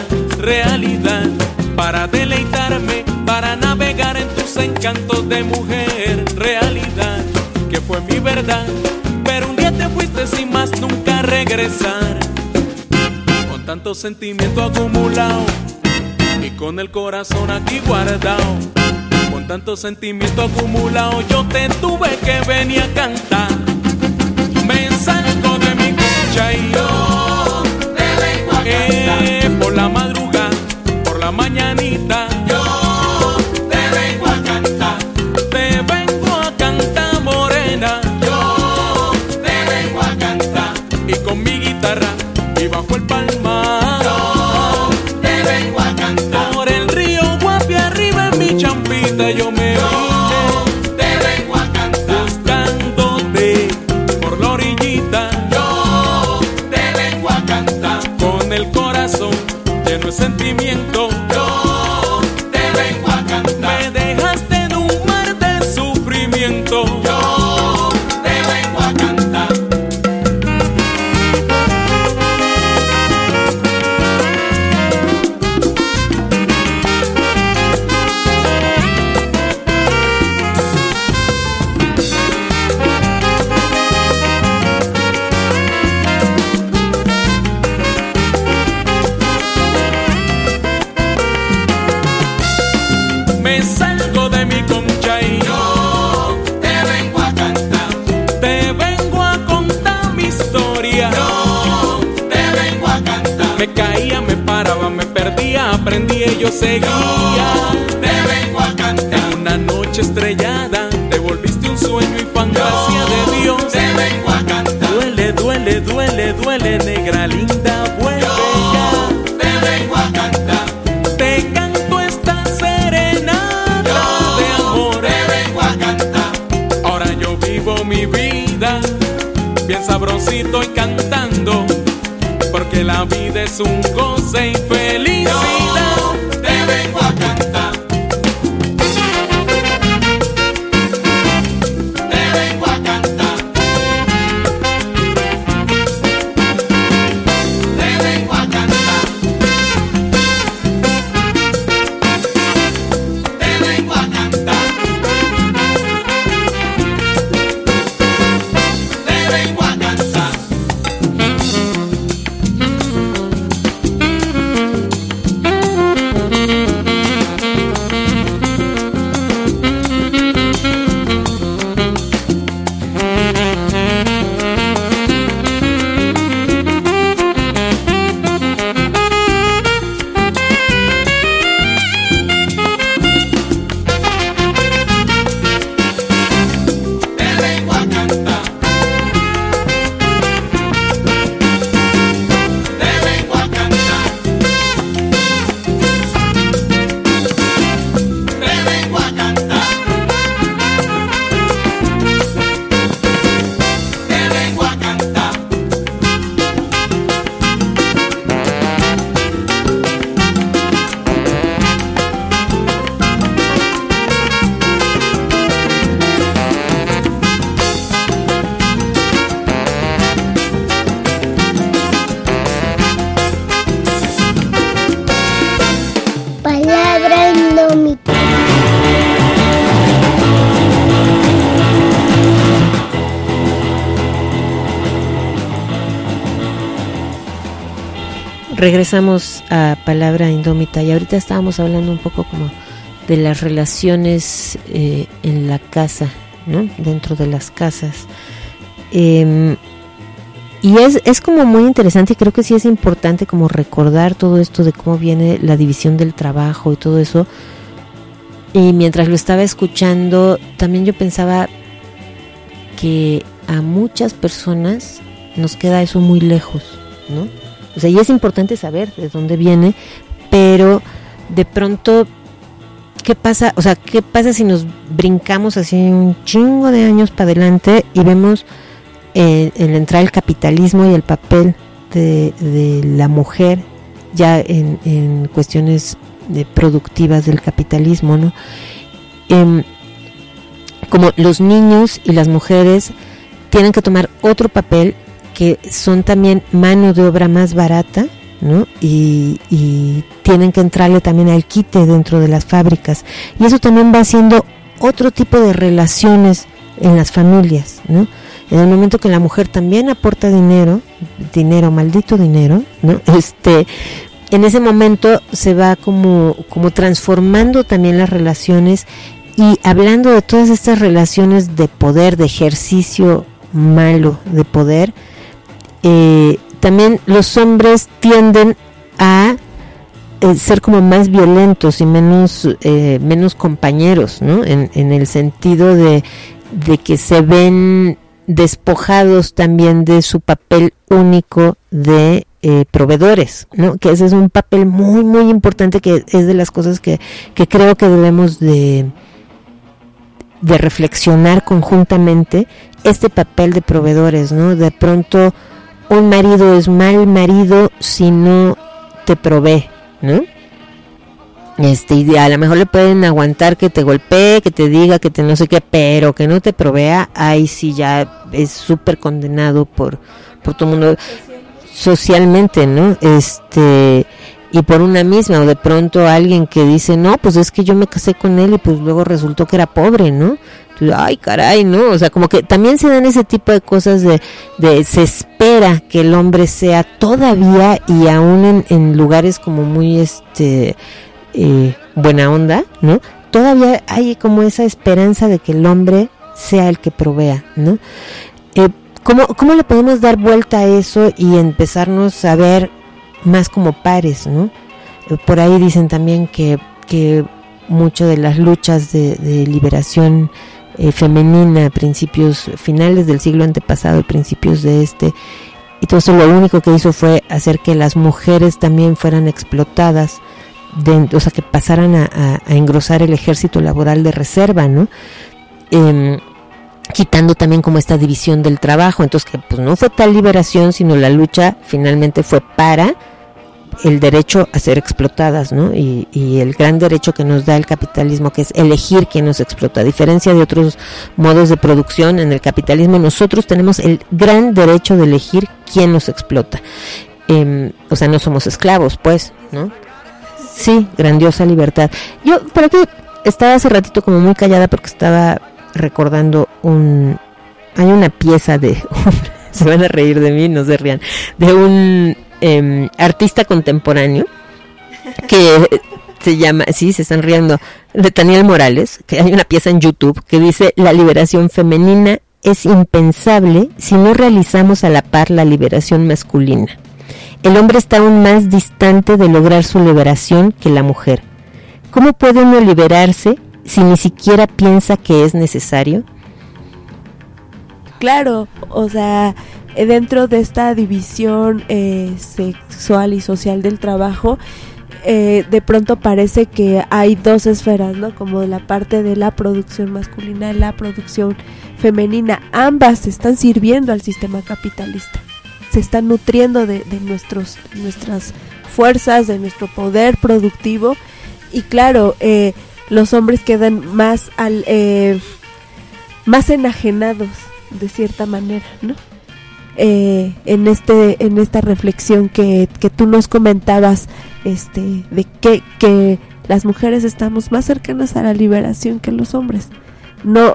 Para deleitarme, para navegar en tus encantos de mujer. Realidad, que fue mi verdad, pero un día te fuiste sin más nunca regresar. Con tanto sentimiento acumulado y con el corazón aquí guardado, con tanto sentimiento acumulado, yo te tuve que venir a cantar. Me salgo de mi cocha y yo te vengo a cantar. Por la madrugada, por la mañanita, yo te vengo a cantar. Te vengo a cantar, morena, yo te vengo a cantar. Y con mi guitarra y bajo el palmar, yo te vengo a cantar. Por el río Guapi arriba en mi champita yo me vine, te vengo a cantar. Buscándote por la orillita, yo te vengo a cantar. Con el corazón lleno de sentimiento, yo te vengo a cantar. Me dejaste en un mar de sufrimiento, yo te vengo a cantar. yo seguía. Te vengo a cantar. En una noche estrellada te volviste un sueño y fantasía de Dios. Te vengo a cantar. Duele, duele, duele, duele, negra linda, vuelve ya. Te vengo a cantar. Te canto esta serenata de amor. Te vengo a cantar. Ahora yo vivo mi vida bien sabrosito y cantando, porque la vida es un goce y felicidad. Te vengo a cantar. Te vengo a cantar. Te vengo a cantar. Te vengo a cantar. Te vengo a cantar. Te vengo a cantar. Te vengo a cantar. Te vengo a cantar. Te vengo a cantar. Palabra indómita. Regresamos a Palabra Indómita y ahorita estábamos hablando un poco como de las relaciones en la casa, ¿no? Dentro de las casas. Y es como muy interesante y creo que sí es importante como recordar todo esto de cómo viene la división del trabajo y todo eso. Y mientras lo estaba escuchando, también yo pensaba que a muchas personas nos queda eso muy lejos, ¿no? O sea, y es importante saber de dónde viene, pero de pronto, ¿qué pasa? O sea, ¿qué pasa si nos brincamos así un chingo de años para adelante y vemos el entrar el capitalismo y el papel de la mujer ya en cuestiones productivas del capitalismo, ¿no? Como los niños y las mujeres tienen que tomar otro papel, que son también mano de obra más barata, ¿no? Y tienen que entrarle también al quite dentro de las fábricas, y eso también va haciendo otro tipo de relaciones en las familias, ¿no? En el momento que la mujer también aporta dinero, maldito dinero, ¿no? En ese momento se va como transformando también las relaciones, y hablando de todas estas relaciones de poder, de ejercicio malo de poder, también los hombres tienden a ser como más violentos y menos compañeros, ¿no? En el sentido de que se ven despojados también de su papel único de proveedores, ¿no? Que ese es un papel muy muy importante, que es de las cosas que creo que debemos de reflexionar conjuntamente, este papel de proveedores, ¿no? De pronto un marido es mal marido si no te provee, ¿no? Y a lo mejor le pueden aguantar que te golpee, que te diga, que te no sé qué, pero que no te provea, ahí sí ya es súper condenado por todo el mundo socialmente, ¿no? Y por una misma, o de pronto alguien que dice, no, pues es que yo me casé con él y pues luego resultó que era pobre, ¿no? Ay, caray, ¿no? O sea, como que también se dan ese tipo de cosas de se espera que el hombre sea todavía, y aún en lugares como muy buena onda, ¿no? Todavía hay como esa esperanza de que el hombre sea el que provea, ¿no? ¿Cómo le podemos dar vuelta a eso y empezarnos a ver más como pares, ¿no? Por ahí dicen también que mucho de las luchas de liberación femenina a principios finales del siglo antepasado y principios de y todo eso lo único que hizo fue hacer que las mujeres también fueran explotadas, o sea, que pasaran a engrosar el ejército laboral de reserva, ¿no? Quitando también como esta división del trabajo. Entonces, que pues no fue tal liberación, sino la lucha finalmente fue para el derecho a ser explotadas, ¿no? Y el gran derecho que nos da el capitalismo, que es elegir quién nos explota. A diferencia de otros modos de producción, en el capitalismo nosotros tenemos el gran derecho de elegir quién nos explota. O sea, no somos esclavos, pues, ¿no? Sí, grandiosa libertad. Yo por aquí estaba hace ratito como muy callada porque estaba recordando hay una pieza se van a reír de mí, no se rían, de un artista contemporáneo que se llama, sí, se están riendo, de Daniel Morales, que hay una pieza en YouTube que dice: la liberación femenina es impensable si no realizamos a la par la liberación masculina. El hombre está aún más distante de lograr su liberación que la mujer. ¿Cómo puede uno liberarse si ni siquiera piensa que es necesario? Claro, o sea, dentro de esta división sexual y social del trabajo, de pronto parece que hay dos esferas, ¿no? Como la parte de la producción masculina y la producción femenina. Ambas están sirviendo al sistema capitalista, se están nutriendo de nuestras fuerzas, de nuestro poder productivo, y claro, los hombres quedan más enajenados de cierta manera, ¿no? En esta reflexión que tú nos comentabas, de que las mujeres estamos más cercanas a la liberación que los hombres. No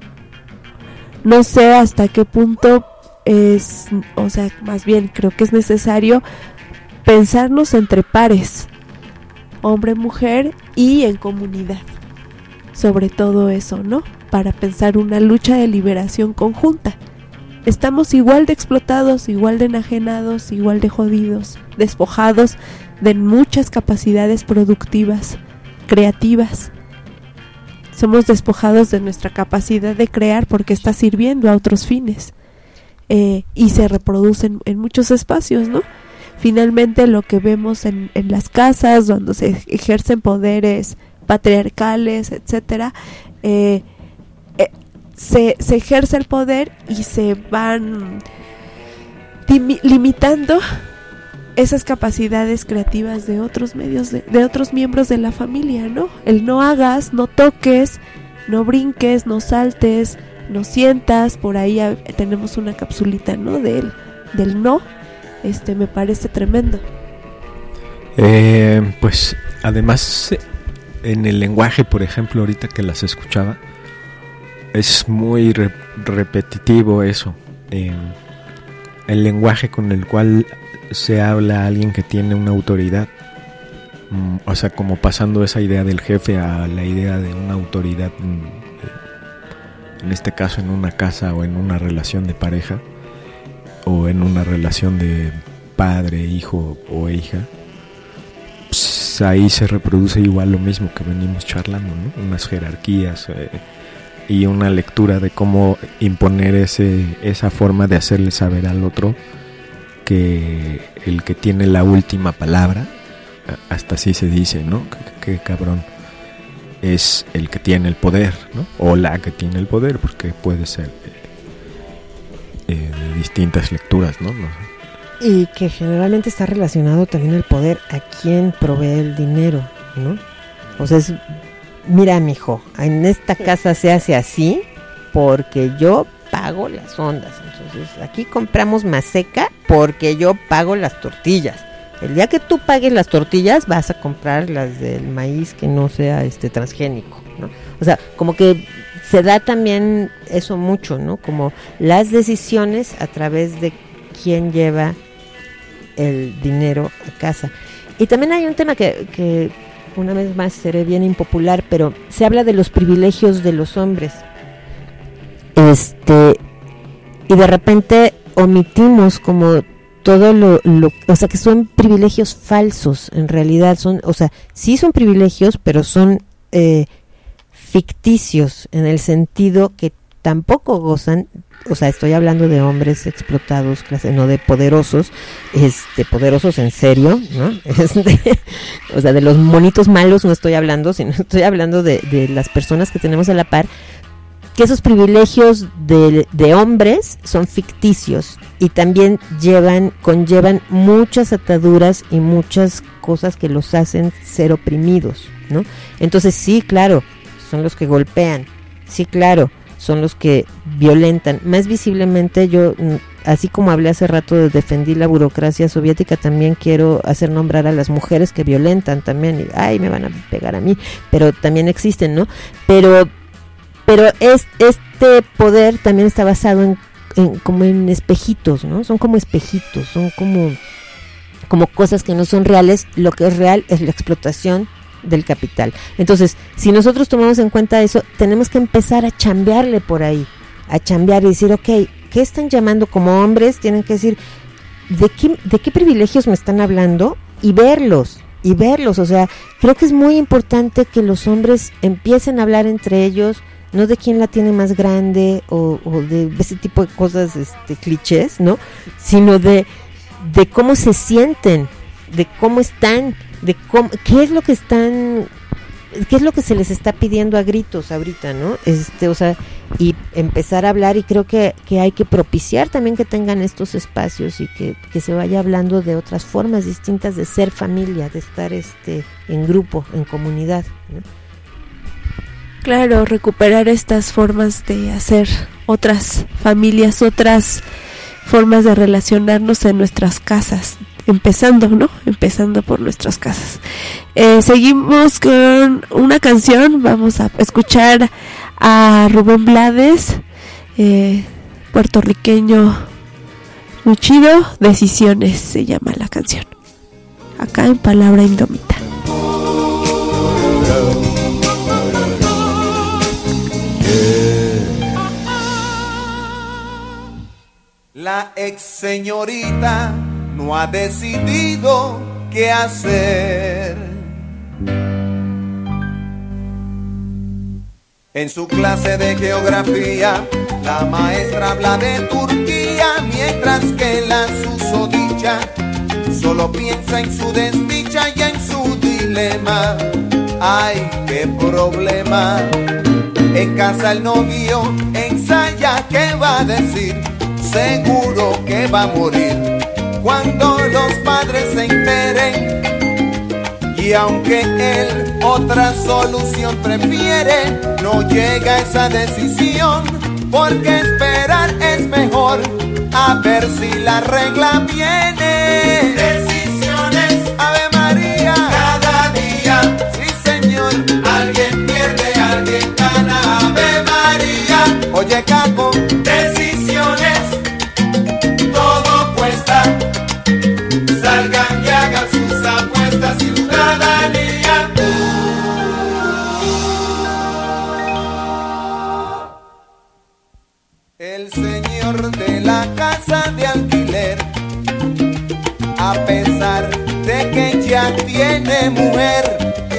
sé hasta qué punto o sea, más bien creo que es necesario pensarnos entre pares, hombre-mujer, y en comunidad, sobre todo eso, ¿no? Para pensar una lucha de liberación conjunta. Estamos igual de explotados, igual de enajenados, igual de jodidos, despojados de muchas capacidades productivas, creativas. Somos despojados de nuestra capacidad de crear porque está sirviendo a otros fines, y se reproducen en muchos espacios, ¿no? Finalmente lo que vemos en las casas, donde se ejercen poderes patriarcales, etcétera, se ejerce el poder y se van limitando esas capacidades creativas de otros medios, de otros miembros de la familia, ¿no? El no hagas, no toques, no brinques, no saltes, no sientas. Por ahí tenemos una capsulita, ¿no? Del no. Me parece tremendo. Pues además en el lenguaje, por ejemplo, ahorita que las escuchaba, es muy repetitivo eso. El lenguaje con el cual se habla a alguien que tiene una autoridad, o sea, como pasando esa idea del jefe a la idea de una autoridad, en este caso en una casa o en una relación de pareja, o en una relación de padre, hijo o hija, pues ahí se reproduce igual lo mismo que venimos charlando, ¿no? Unas jerarquías y una lectura de cómo imponer esa forma de hacerle saber al otro que el que tiene la última palabra, hasta así se dice, ¿no? Que cabrón, es el que tiene el poder, ¿no? O la que tiene el poder, porque puede ser de distintas lecturas, ¿no? No sé. Y que generalmente está relacionado también el poder a quien provee el dinero, ¿no? O sea, mira, mijo, en esta casa se hace así porque yo pago las ondas. Entonces, aquí compramos maseca porque yo pago las tortillas. El día que tú pagues las tortillas, vas a comprar las del maíz que no sea transgénico, ¿no? O sea, como que se da también eso mucho, ¿no? Como las decisiones a través de quién lleva el dinero a casa. Y también hay un tema que una vez más seré bien impopular, pero se habla de los privilegios de los hombres. Y de repente omitimos como todo o sea, que son privilegios falsos, en realidad son, o sea, sí son privilegios, pero son ficticios, en el sentido que tampoco gozan, o sea, estoy hablando de hombres explotados, no de poderosos, poderosos en serio, ¿no? O sea, de los monitos malos no estoy hablando, sino estoy hablando de las personas que tenemos a la par, que esos privilegios de hombres son ficticios y también conllevan muchas ataduras y muchas cosas que los hacen ser oprimidos, ¿no? Entonces sí, claro, son los que golpean, sí, claro, son los que violentan. Más visiblemente, yo, así como hablé hace rato, defendí la burocracia soviética, también quiero hacer nombrar a las mujeres que violentan también, y ay, me van a pegar a mí, pero también existen, ¿no? Pero este poder también está basado como en espejitos, ¿no? Son como espejitos, son como cosas que no son reales. Lo que es real es la explotación del capital. Entonces, si nosotros tomamos en cuenta eso, tenemos que empezar a chambearle por ahí, a chambear y decir, ok, ¿qué están llamando como hombres? Tienen que decir, ¿de qué privilegios me están hablando? Y verlos, o sea, creo que es muy importante que los hombres empiecen a hablar entre ellos, no de quién la tiene más grande o de ese tipo de cosas, clichés, ¿no? Sino de cómo se sienten, de cómo están, de qué es lo que se les está pidiendo a gritos ahorita, ¿no? O sea, y empezar a hablar, y creo que hay que propiciar también que tengan estos espacios y que se vaya hablando de otras formas distintas de ser familia, de estar en grupo, en comunidad, ¿no? Claro, recuperar estas formas de hacer otras familias, otras formas de relacionarnos en nuestras casas, empezando por nuestras casas. Seguimos con una canción, vamos a escuchar a Rubén Blades, puertorriqueño muy chido, Decisiones se llama la canción, acá en Palabra Indómita. La ex señorita no ha decidido qué hacer. En su clase de geografía, la maestra habla de Turquía, mientras que la susodicha solo piensa en su desdicha y en su dilema. ¡Ay, qué problema! En casa el novio ensaya qué va a decir. Seguro que va a morir cuando los padres se enteren. Y aunque él otra solución prefiere, no llega a esa decisión, porque esperar es mejor, a ver si la regla viene. Decisiones, Ave María, cada día. Sí, señor, alguien pierde, alguien gana. Ave María, oye, Caco, decisiones. Salgan y hagan sus apuestas, ciudadanía. El señor de la casa de alquiler, a pesar de que ya tiene mujer,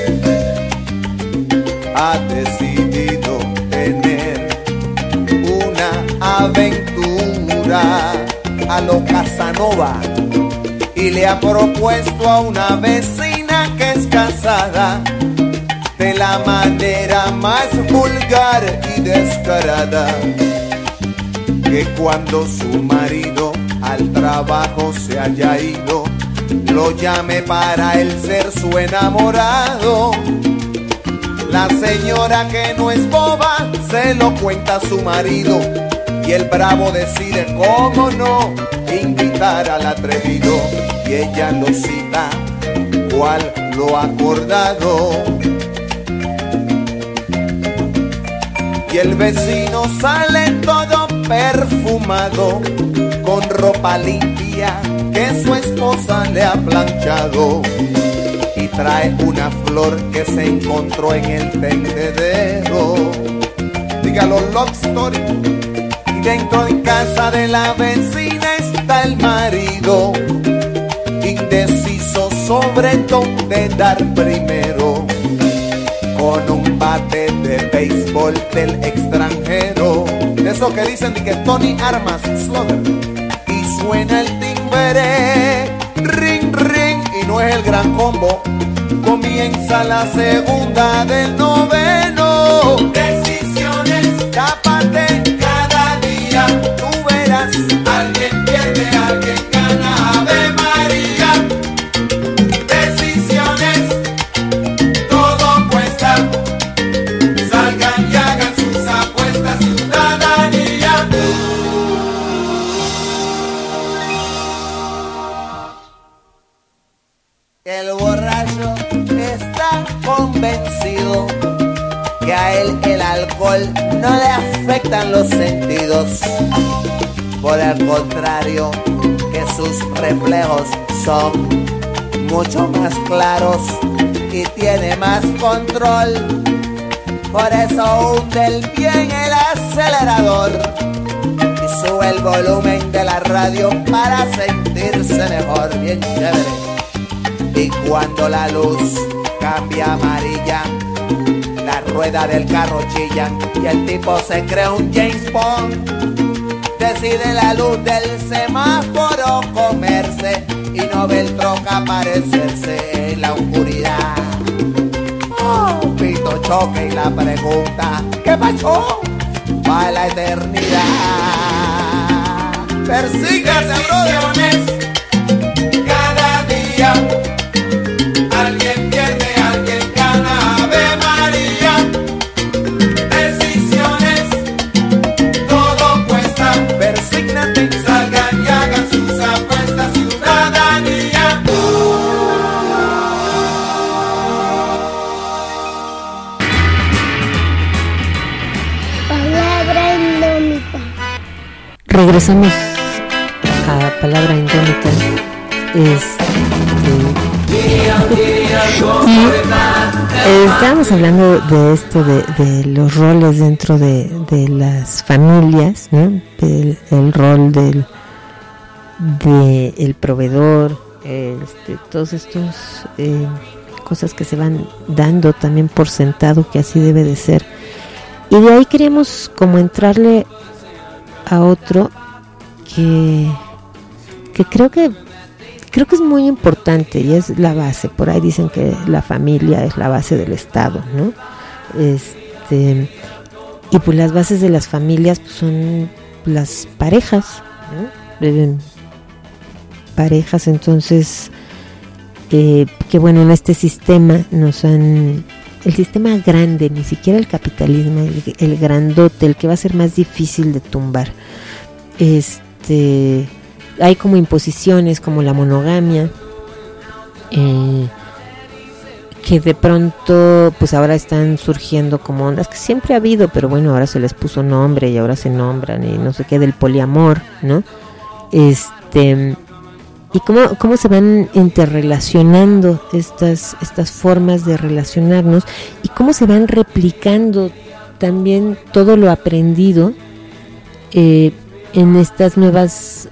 ha decidido tener una aventura a lo Casanova. Y le ha propuesto a una vecina que es casada de la manera más vulgar y descarada, que cuando su marido al trabajo se haya ido, lo llame para él ser su enamorado. La señora, que no es boba, se lo cuenta a su marido, y el bravo decide, cómo no, invitar al atrevido. Y ella lo cita, cual lo acordado. Y el vecino sale todo perfumado, con ropa limpia que su esposa le ha planchado, y trae una flor que se encontró en el tendedero. Dígalo, love story. Y dentro de casa de la vecina está está el marido, indeciso sobre dónde dar primero, con un bate de béisbol del extranjero, de esos que dicen que Tony Armas Slugger, y suena el timbre, ring ring, y no es el gran combo, comienza la segunda del noveno. Decisiones, tápate cada día, tú verás, alguien pierde, alguien gana, Ave María. Decisiones, todo cuesta, salgan y hagan sus apuestas, ciudadanía. El borracho está convencido que a él el alcohol no le afectan los sentidos. Por el contrario, que sus reflejos son mucho más claros y tiene más control. Por eso hunde el bien el acelerador y sube el volumen de la radio para sentirse mejor, bien chévere. Y cuando la luz cambia amarilla, la rueda del carro chilla y el tipo se cree un James Bond. Decide la luz del semáforo comerse y no ve el troca aparecerse en la oscuridad. Oh, pito choque y la pregunta, ¿qué pasó? Va la eternidad. Persígase, brother. Cada día alguien pierde, alguien gana, Ave María. Decisiones, todo cuesta. Persígnate, salgan y hagan sus apuestas, ciudadanía. Palabra indómita. Regresamos a Palabra Indómita. Estábamos hablando de esto, de los roles dentro de las familias, ¿no? El rol del proveedor, todos estos cosas que se van dando también por sentado que así debe de ser. Y de ahí queríamos como entrarle a otro que creo que es muy importante y es la base. Por ahí dicen que la familia es la base del Estado, ¿no? Y pues las bases de las familias pues son las parejas, ¿no? Parejas, entonces que bueno, en este sistema el sistema grande, ni siquiera el capitalismo, el grandote, el que va a ser más difícil de tumbar. Hay como imposiciones como la monogamia, que de pronto pues ahora están surgiendo como ondas que siempre ha habido, pero bueno, ahora se les puso nombre y ahora se nombran y no sé qué, del poliamor, ¿no? Y cómo se van interrelacionando estas formas de relacionarnos y cómo se van replicando también todo lo aprendido en estas nuevas,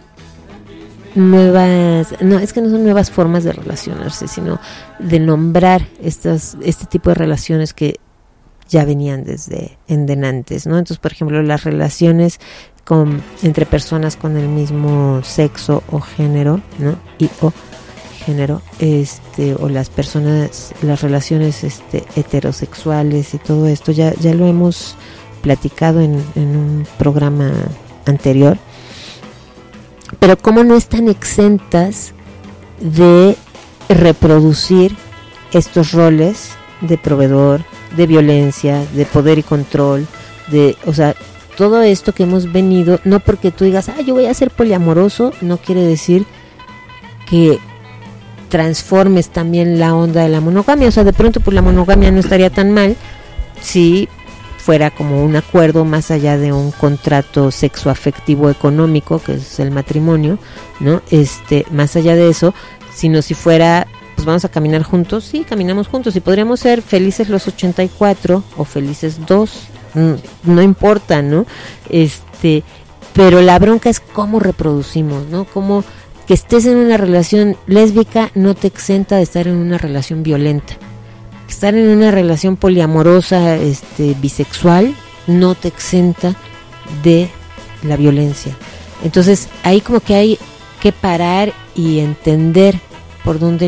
no, es que no son nuevas formas de relacionarse, sino de nombrar este tipo de relaciones que ya venían desde antes, ¿no? Entonces, por ejemplo, las relaciones entre personas con el mismo sexo o género, ¿no? O género, o las relaciones heterosexuales y todo esto, ya lo hemos platicado en un programa anterior, pero cómo no están exentas de reproducir estos roles de proveedor, de violencia, de poder y control, o sea, todo esto que hemos venido, no porque tú digas, yo voy a ser poliamoroso, no quiere decir que transformes también la onda de la monogamia. O sea, de pronto pues la monogamia no estaría tan mal si fuera como un acuerdo más allá de un contrato sexoafectivo económico, que es el matrimonio, ¿no? Más allá de eso, sino si fuera, pues vamos a caminar juntos, sí, caminamos juntos y podríamos ser felices los 84 o felices 2, no importa, ¿no? pero la bronca es cómo reproducimos, ¿no? Cómo que estés en una relación lésbica no te exenta de estar en una relación violenta. Estar en una relación poliamorosa, bisexual, no te exenta de la violencia. Entonces, ahí como que hay que parar y entender por dónde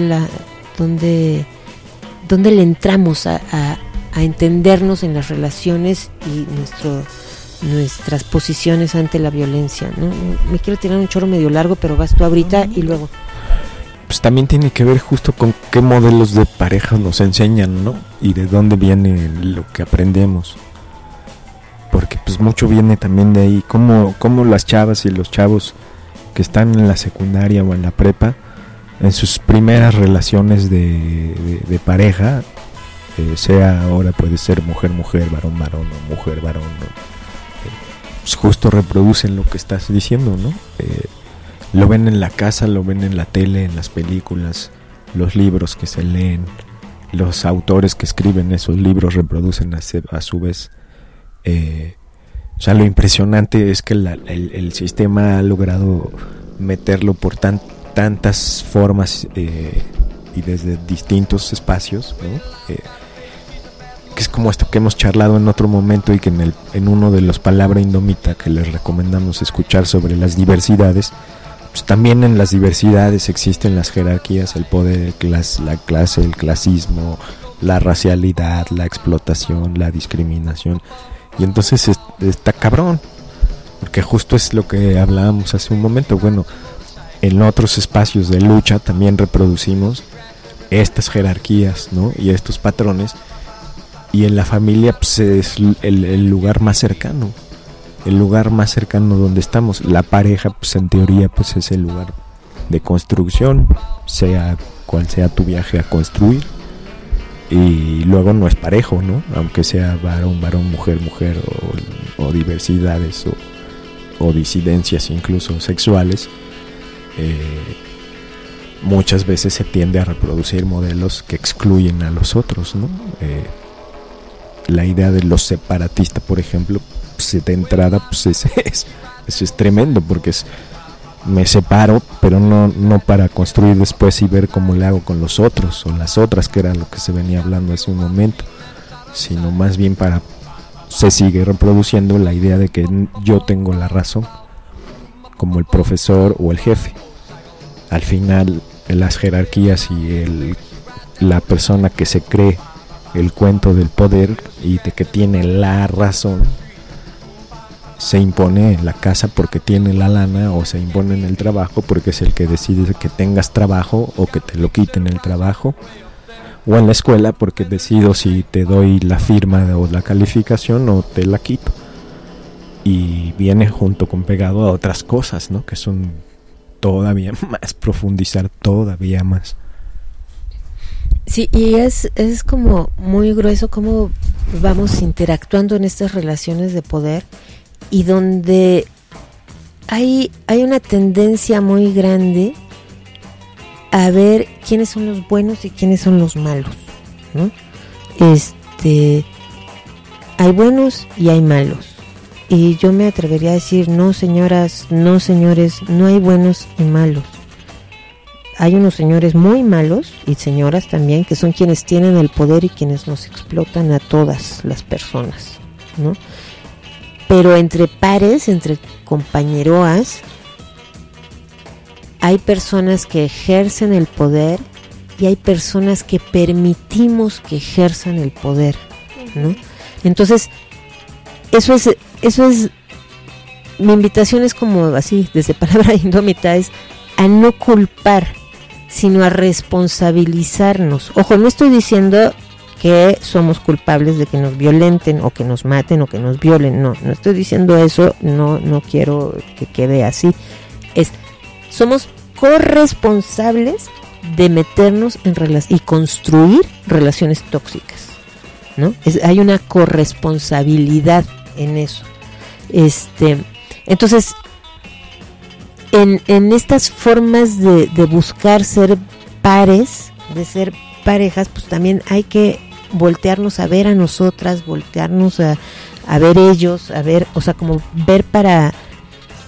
le entramos a entendernos en las relaciones y nuestras posiciones ante la violencia, ¿no? Me quiero tirar un choro medio largo, pero vas tú ahorita y luego. Pues también tiene que ver justo con qué modelos de pareja nos enseñan, ¿no? Y de dónde viene lo que aprendemos. Porque pues mucho viene también de ahí, cómo las chavas y los chavos que están en la secundaria o en la prepa, en sus primeras relaciones de pareja, sea ahora puede ser mujer-mujer, varón-varón o mujer-varón, ¿no? Pues justo reproducen lo que estás diciendo, ¿no? Lo ven en la casa, lo ven en la tele, en las películas, los libros que se leen, los autores que escriben esos libros reproducen a su vez. O sea, lo impresionante es que el sistema ha logrado meterlo por tantas formas y desde distintos espacios, ¿no? Que es como esto que hemos charlado en otro momento y que en uno de los Palabra Indómita que les recomendamos escuchar sobre las diversidades, pues también en las diversidades existen las jerarquías, el poder, la clase, el clasismo, la racialidad, la explotación, la discriminación. Y entonces está cabrón, porque justo es lo que hablábamos hace un momento. Bueno, en otros espacios de lucha también reproducimos estas jerarquías, ¿no? Y estos patrones. Y en la familia pues es el lugar más cercano, donde estamos. La pareja pues en teoría pues es el lugar de construcción, sea cual sea tu viaje a construir. Y luego no es parejo, ¿no? Aunque sea varón, mujer, o diversidades o disidencias incluso sexuales, muchas veces se tiende a reproducir modelos que excluyen a los otros, ¿no? La idea de los separatistas, por ejemplo, pues de entrada pues eso es tremendo, porque me separo, pero no para construir después y ver cómo le hago con los otros o las otras, que era lo que se venía hablando hace un momento, sino más bien se sigue reproduciendo la idea de que yo tengo la razón, como el profesor o el jefe. Al final, las jerarquías y la persona que se cree el cuento del poder y de que tiene la razón, se impone en la casa porque tiene la lana, o se impone en el trabajo porque es el que decide que tengas trabajo o que te lo quiten el trabajo, o en la escuela porque decido si te doy la firma o la calificación o te la quito. Y viene junto con pegado a otras cosas, ¿no? Que son todavía más, profundizar todavía más. Sí, y es como muy grueso cómo vamos interactuando en estas relaciones de poder, y donde hay una tendencia muy grande a ver quiénes son los buenos y quiénes son los malos, ¿no? Hay buenos y hay malos. Y yo me atrevería a decir, no señoras, no señores, no hay buenos y malos. Hay unos señores muy malos y señoras también, que son quienes tienen el poder y quienes nos explotan a todas las personas, ¿no? Pero entre pares, entre compañeroas, hay personas que ejercen el poder y hay personas que permitimos que ejerzan el poder, ¿no? Entonces, eso es mi invitación, es como así, desde Palabra Indómita, es a no culpar, sino a responsabilizarnos. Ojo, no estoy diciendo que somos culpables de que nos violenten o que nos maten o que nos violen, no estoy diciendo eso, no quiero que quede así. Somos corresponsables de meternos en y construir relaciones tóxicas, ¿no? Hay una corresponsabilidad en eso. Entonces, en estas formas de buscar ser pares, de ser parejas, pues también hay que voltearnos a ver a nosotras, voltearnos a ver ellos, a ver, o sea, como ver para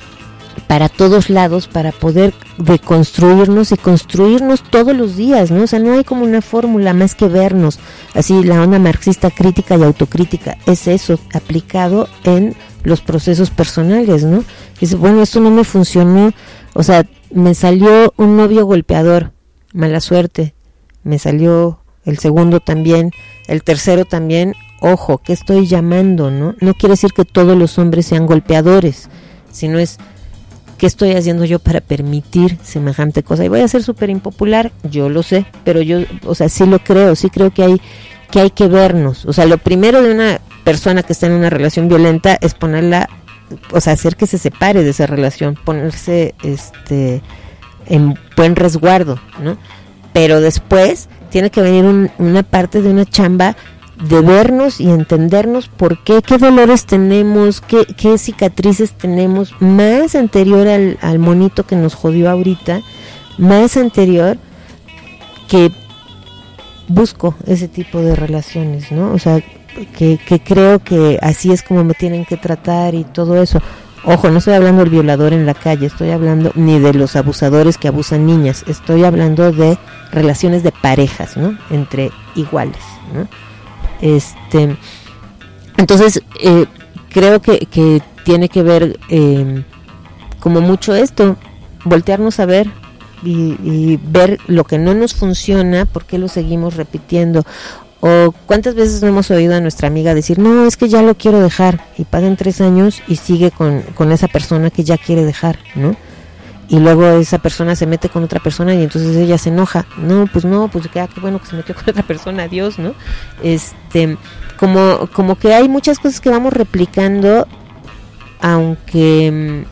para todos lados, para poder deconstruirnos y construirnos todos los días, ¿no? O sea, no hay como una fórmula más que vernos, así la onda marxista crítica y autocrítica, es eso aplicado en los procesos personales, ¿no? Dice, bueno, esto no me funcionó, o sea, me salió un novio golpeador, mala suerte, me salió el segundo también, el tercero también, ojo, ¿qué estoy llamando, no? No quiere decir que todos los hombres sean golpeadores, sino es ¿qué estoy haciendo yo para permitir semejante cosa? Y voy a ser súper impopular, yo lo sé, pero yo, o sea, sí creo que hay que vernos. O sea, lo primero de una persona que está en una relación violenta es ponerla, o sea, hacer que se separe de esa relación, ponerse en buen resguardo, ¿no? Pero después tiene que venir una parte de una chamba de vernos y entendernos por qué dolores tenemos, qué cicatrices tenemos, más anterior al monito que nos jodió ahorita, más anterior, que busco ese tipo de relaciones, ¿no? O sea, que creo que así es como me tienen que tratar y todo eso. Ojo, no estoy hablando del violador en la calle, estoy hablando ni de los abusadores que abusan niñas, estoy hablando de relaciones de parejas, ¿no? Entre iguales, ¿no? Entonces creo que tiene que ver como mucho esto, voltearnos a ver y ver lo que no nos funciona, por qué lo seguimos repitiendo, o cuántas veces no hemos oído a nuestra amiga decir, no, es que ya lo quiero dejar, y pasan 3 años y sigue con esa persona que ya quiere dejar, ¿no? Y luego esa persona se mete con otra persona y entonces ella se enoja. No, pues qué bueno que se metió con otra persona, adiós, ¿no? Como que hay muchas cosas que vamos replicando, aunque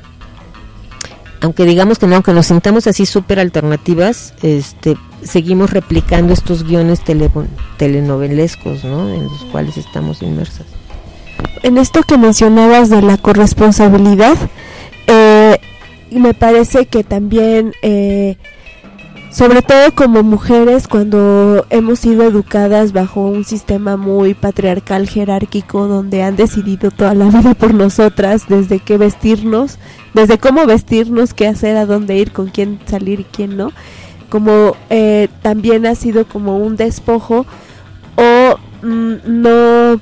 digamos que no, aunque nos sintamos así súper alternativas, seguimos replicando estos guiones telenovelescos, ¿no? En los cuales estamos inmersas. En esto que mencionabas de la corresponsabilidad, me parece que también, sobre todo como mujeres, cuando hemos sido educadas bajo un sistema muy patriarcal, jerárquico, donde han decidido toda la vida por nosotras, desde qué vestirnos, desde cómo vestirnos, qué hacer, a dónde ir, con quién salir y quién no, como también ha sido como un despojo o no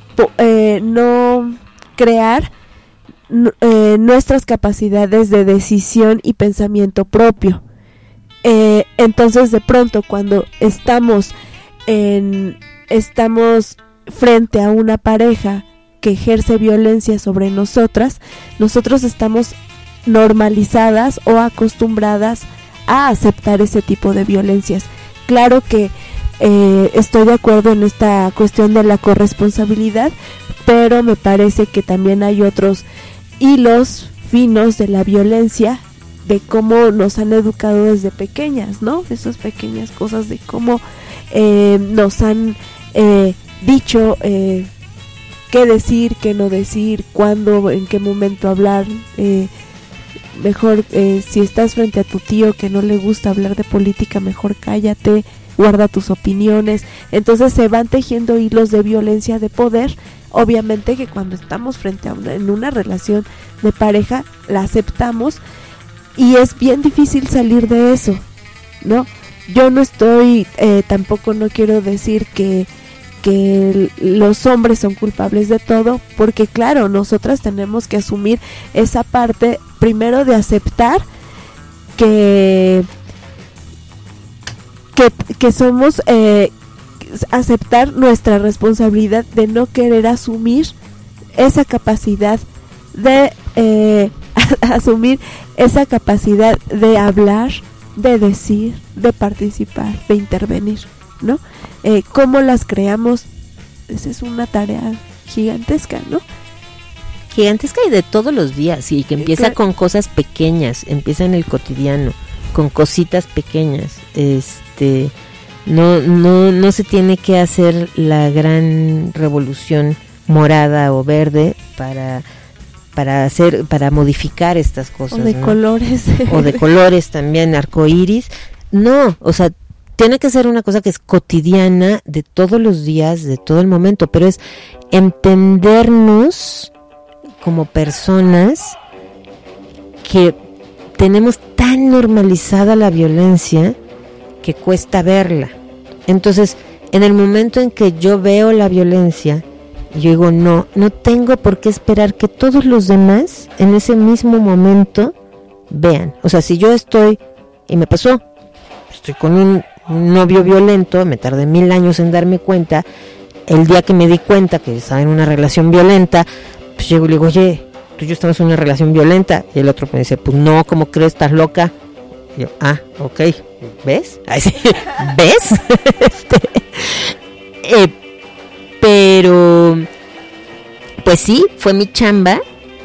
crear nuestras capacidades de decisión y pensamiento propio. Entonces de pronto cuando estamos frente a una pareja que ejerce violencia sobre nosotros estamos normalizadas o acostumbradas a aceptar ese tipo de violencias. Claro que estoy de acuerdo en esta cuestión de la corresponsabilidad, pero me parece que también hay otros hilos finos de la violencia, de cómo nos han educado desde pequeñas, ¿no? Esas pequeñas cosas de cómo nos han dicho qué decir, qué no decir, cuándo, en qué momento hablar. Mejor si estás frente a tu tío que no le gusta hablar de política, mejor cállate, guarda tus opiniones. Entonces se van tejiendo hilos de violencia de poder. Obviamente que cuando estamos frente a en una relación de pareja la aceptamos y es bien difícil salir de eso, ¿no? Yo no estoy, tampoco no quiero decir que los hombres son culpables de todo, porque claro, nosotras tenemos que asumir esa parte primero de aceptar que somos, aceptar nuestra responsabilidad de no querer asumir esa capacidad de asumir esa capacidad de hablar, de decir, de participar, de intervenir, ¿no? ¿Cómo las creamos? Esa es una tarea gigantesca, ¿no? Gigantesca y de todos los días, y que empieza con cosas pequeñas, empieza en el cotidiano, con cositas pequeñas. No se tiene que hacer la gran revolución morada o verde para modificar estas cosas, o de, ¿no? Colores o de colores también, arcoíris. No, o sea, tiene que ser una cosa que es cotidiana, de todos los días, de todo el momento, pero es entendernos como personas que tenemos tan normalizada la violencia que cuesta verla. Entonces, en el momento en que yo veo la violencia, yo digo, no tengo por qué esperar que todos los demás en ese mismo momento vean. O sea, si yo estoy, y me pasó, estoy con un novio violento, me tardé 1000 años en darme cuenta. El día que me di cuenta que estaba en una relación violenta, pues llego y le digo, oye, tú y yo estamos en una relación violenta. Y el otro me dice, pues no, ¿cómo crees? ¿Estás loca? Y yo, ok, ¿ves? ¿Ves? Pero, pues sí, fue mi chamba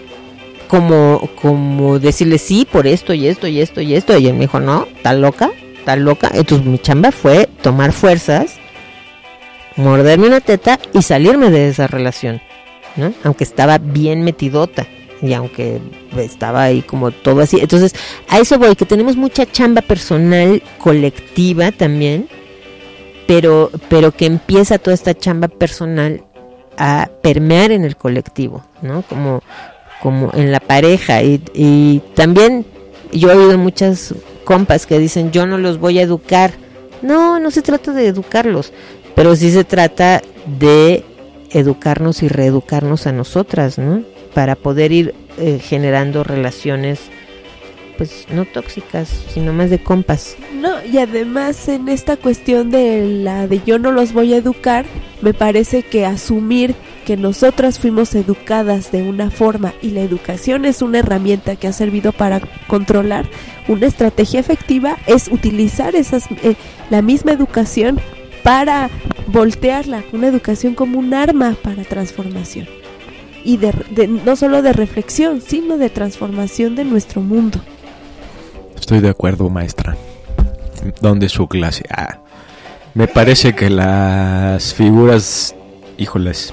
como decirle sí por esto y esto y esto y esto. Y él me dijo, no, ¿estás loca? Entonces mi chamba fue tomar fuerzas, morderme una teta y salirme de esa relación, ¿no? Aunque estaba bien metidota y aunque estaba ahí como todo así. Entonces a eso voy, que tenemos mucha chamba personal, colectiva también, pero que empieza toda esta chamba personal a permear en el colectivo, ¿no? Como en la pareja. Y también yo he oído muchas compas que dicen, yo no los voy a educar. No se trata de educarlos, pero sí se trata de educarnos y reeducarnos a nosotras, ¿no? Para poder ir generando relaciones, pues no tóxicas, sino más de compas. No, y además en esta cuestión de yo no los voy a educar, me parece que asumir que nosotras fuimos educadas de una forma y la educación es una herramienta que ha servido para controlar, una estrategia efectiva es utilizar la misma educación para voltearla, una educación como un arma para transformación y no solo de reflexión, sino de transformación de nuestro mundo. Estoy de acuerdo, maestra. ¿Dónde es su clase? Me parece que las figuras, híjoles,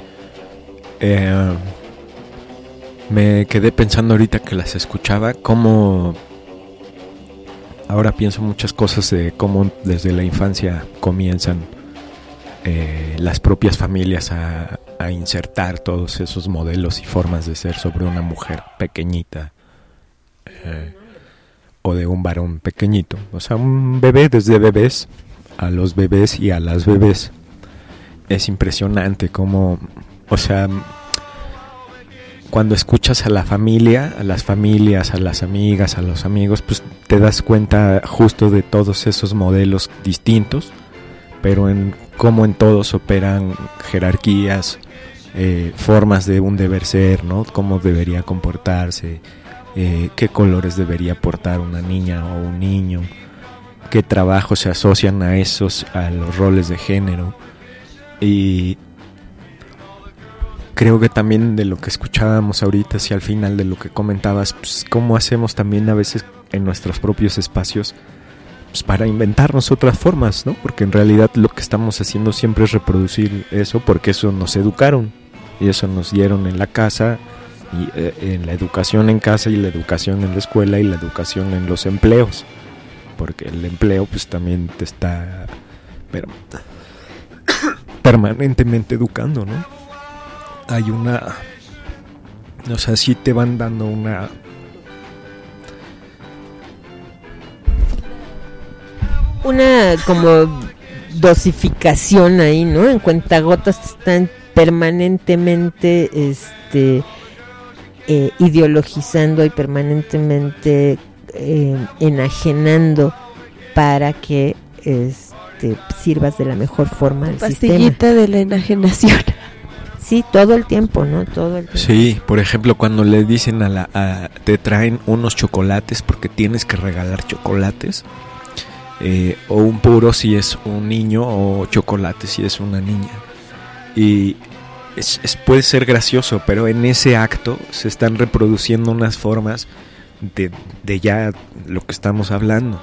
me quedé pensando ahorita que las escuchaba, cómo ahora pienso muchas cosas de cómo desde la infancia comienzan las propias familias a insertar todos esos modelos y formas de ser sobre una mujer pequeñita o de un varón pequeñito, o sea, un bebé, desde bebés a los bebés y a las bebés. Es impresionante cómo, o sea, cuando escuchas a la familia, a las familias, a las amigas, a los amigos, pues te das cuenta justo de todos esos modelos distintos, pero en cómo en todos operan jerarquías, formas de un deber ser, ¿no? Cómo debería comportarse, qué colores debería portar una niña o un niño, qué trabajos se asocian a los roles de género. Y creo que también de lo que escuchábamos ahorita, hacia al final de lo que comentabas, pues cómo hacemos también a veces en nuestros propios espacios, pues para inventarnos otras formas, ¿no? Porque en realidad lo que estamos haciendo siempre es reproducir eso, porque eso nos educaron y eso nos dieron en la casa, y en la educación en casa y la educación en la escuela y la educación en los empleos, porque el empleo pues también te está permanentemente educando, ¿no? Hay o sea, sí te van dando una como dosificación ahí, ¿no? En cuentagotas están permanentemente ideologizando y permanentemente enajenando para que sirvas de la mejor forma al sistema. Pastillita de la enajenación. Sí, todo el tiempo, ¿no? Todo el tiempo. Sí, por ejemplo, cuando le dicen te traen unos chocolates porque tienes que regalar chocolates, o un puro si es un niño, o chocolate si es una niña. Y puede ser gracioso, pero en ese acto se están reproduciendo unas formas de ya lo que estamos hablando.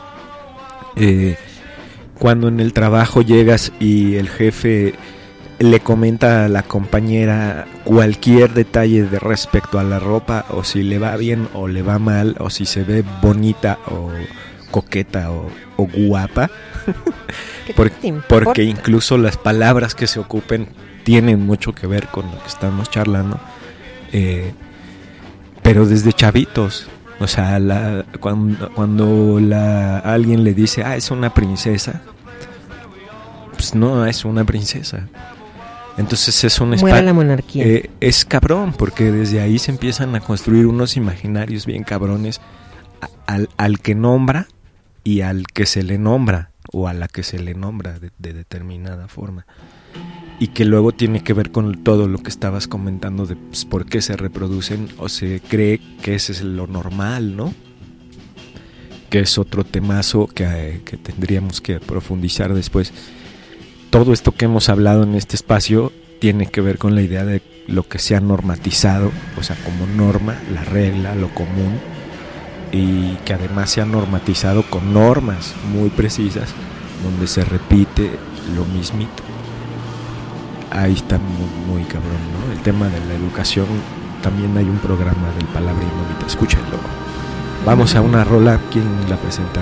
Cuando en el trabajo llegas y el jefe le comenta a la compañera cualquier detalle de respecto a la ropa, o si le va bien o le va mal, o si se ve bonita o coqueta o guapa, porque incluso las palabras que se ocupen tienen mucho que ver con lo que estamos charlando, pero desde chavitos, O sea, cuando alguien le dice, es una princesa, pues no es una princesa. Entonces es un Muera la monarquía. Es cabrón, porque desde ahí se empiezan a construir unos imaginarios bien cabrones al que nombra y al que se le nombra, o a la que se le nombra de determinada forma. Y que luego tiene que ver con todo lo que estabas comentando de pues, por qué se reproducen o se cree que ese es lo normal, ¿no? Que es otro temazo que tendríamos que profundizar después. Todo esto que hemos hablado en este espacio tiene que ver con la idea de lo que se ha normatizado, o sea, como norma, la regla, lo común, y que además se ha normatizado con normas muy precisas, donde se repite lo mismito. Ahí está muy cabrón, ¿no? El tema de la educación, también hay un programa del Palabra Indómita, escúchenlo. Vamos a una rola, ¿quién la presenta?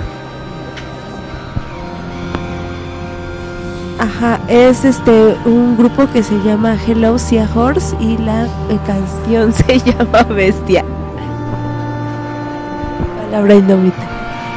Ajá, es un grupo que se llama Hello Seahorse y la canción se llama Bestia. Palabra Indómita.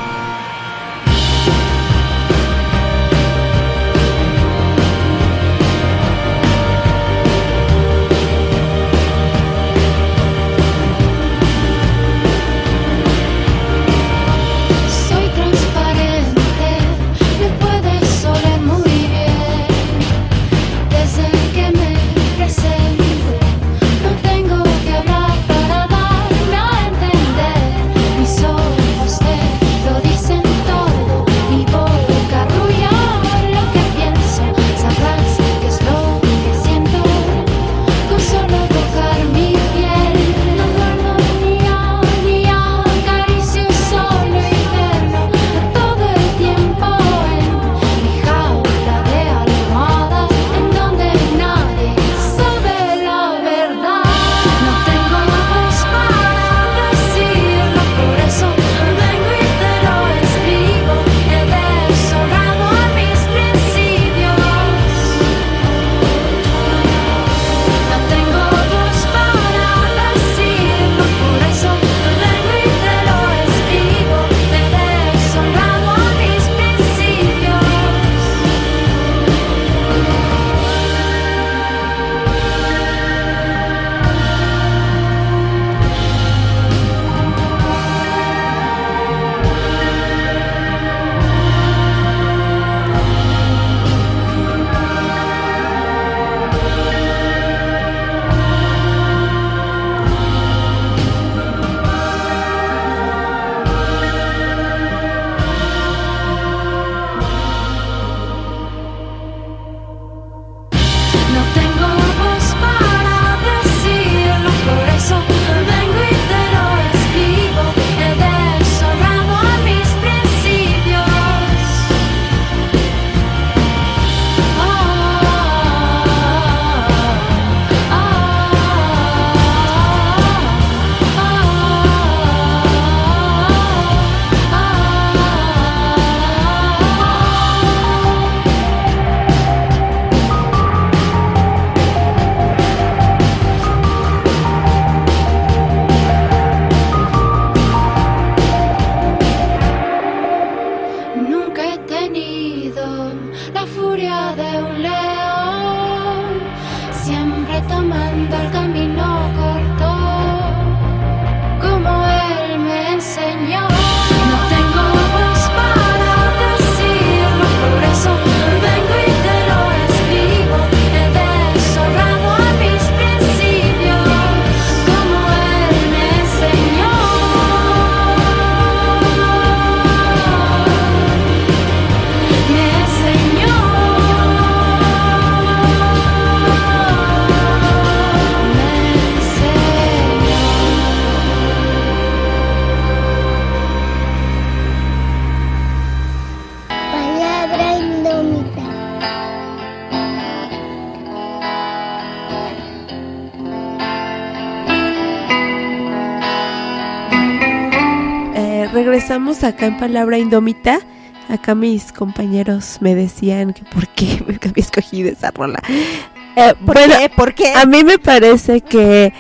Regresamos acá en Palabra Indómita. Acá mis compañeros me decían que por qué me había escogido esa rola. ¿Por qué? A mí me parece que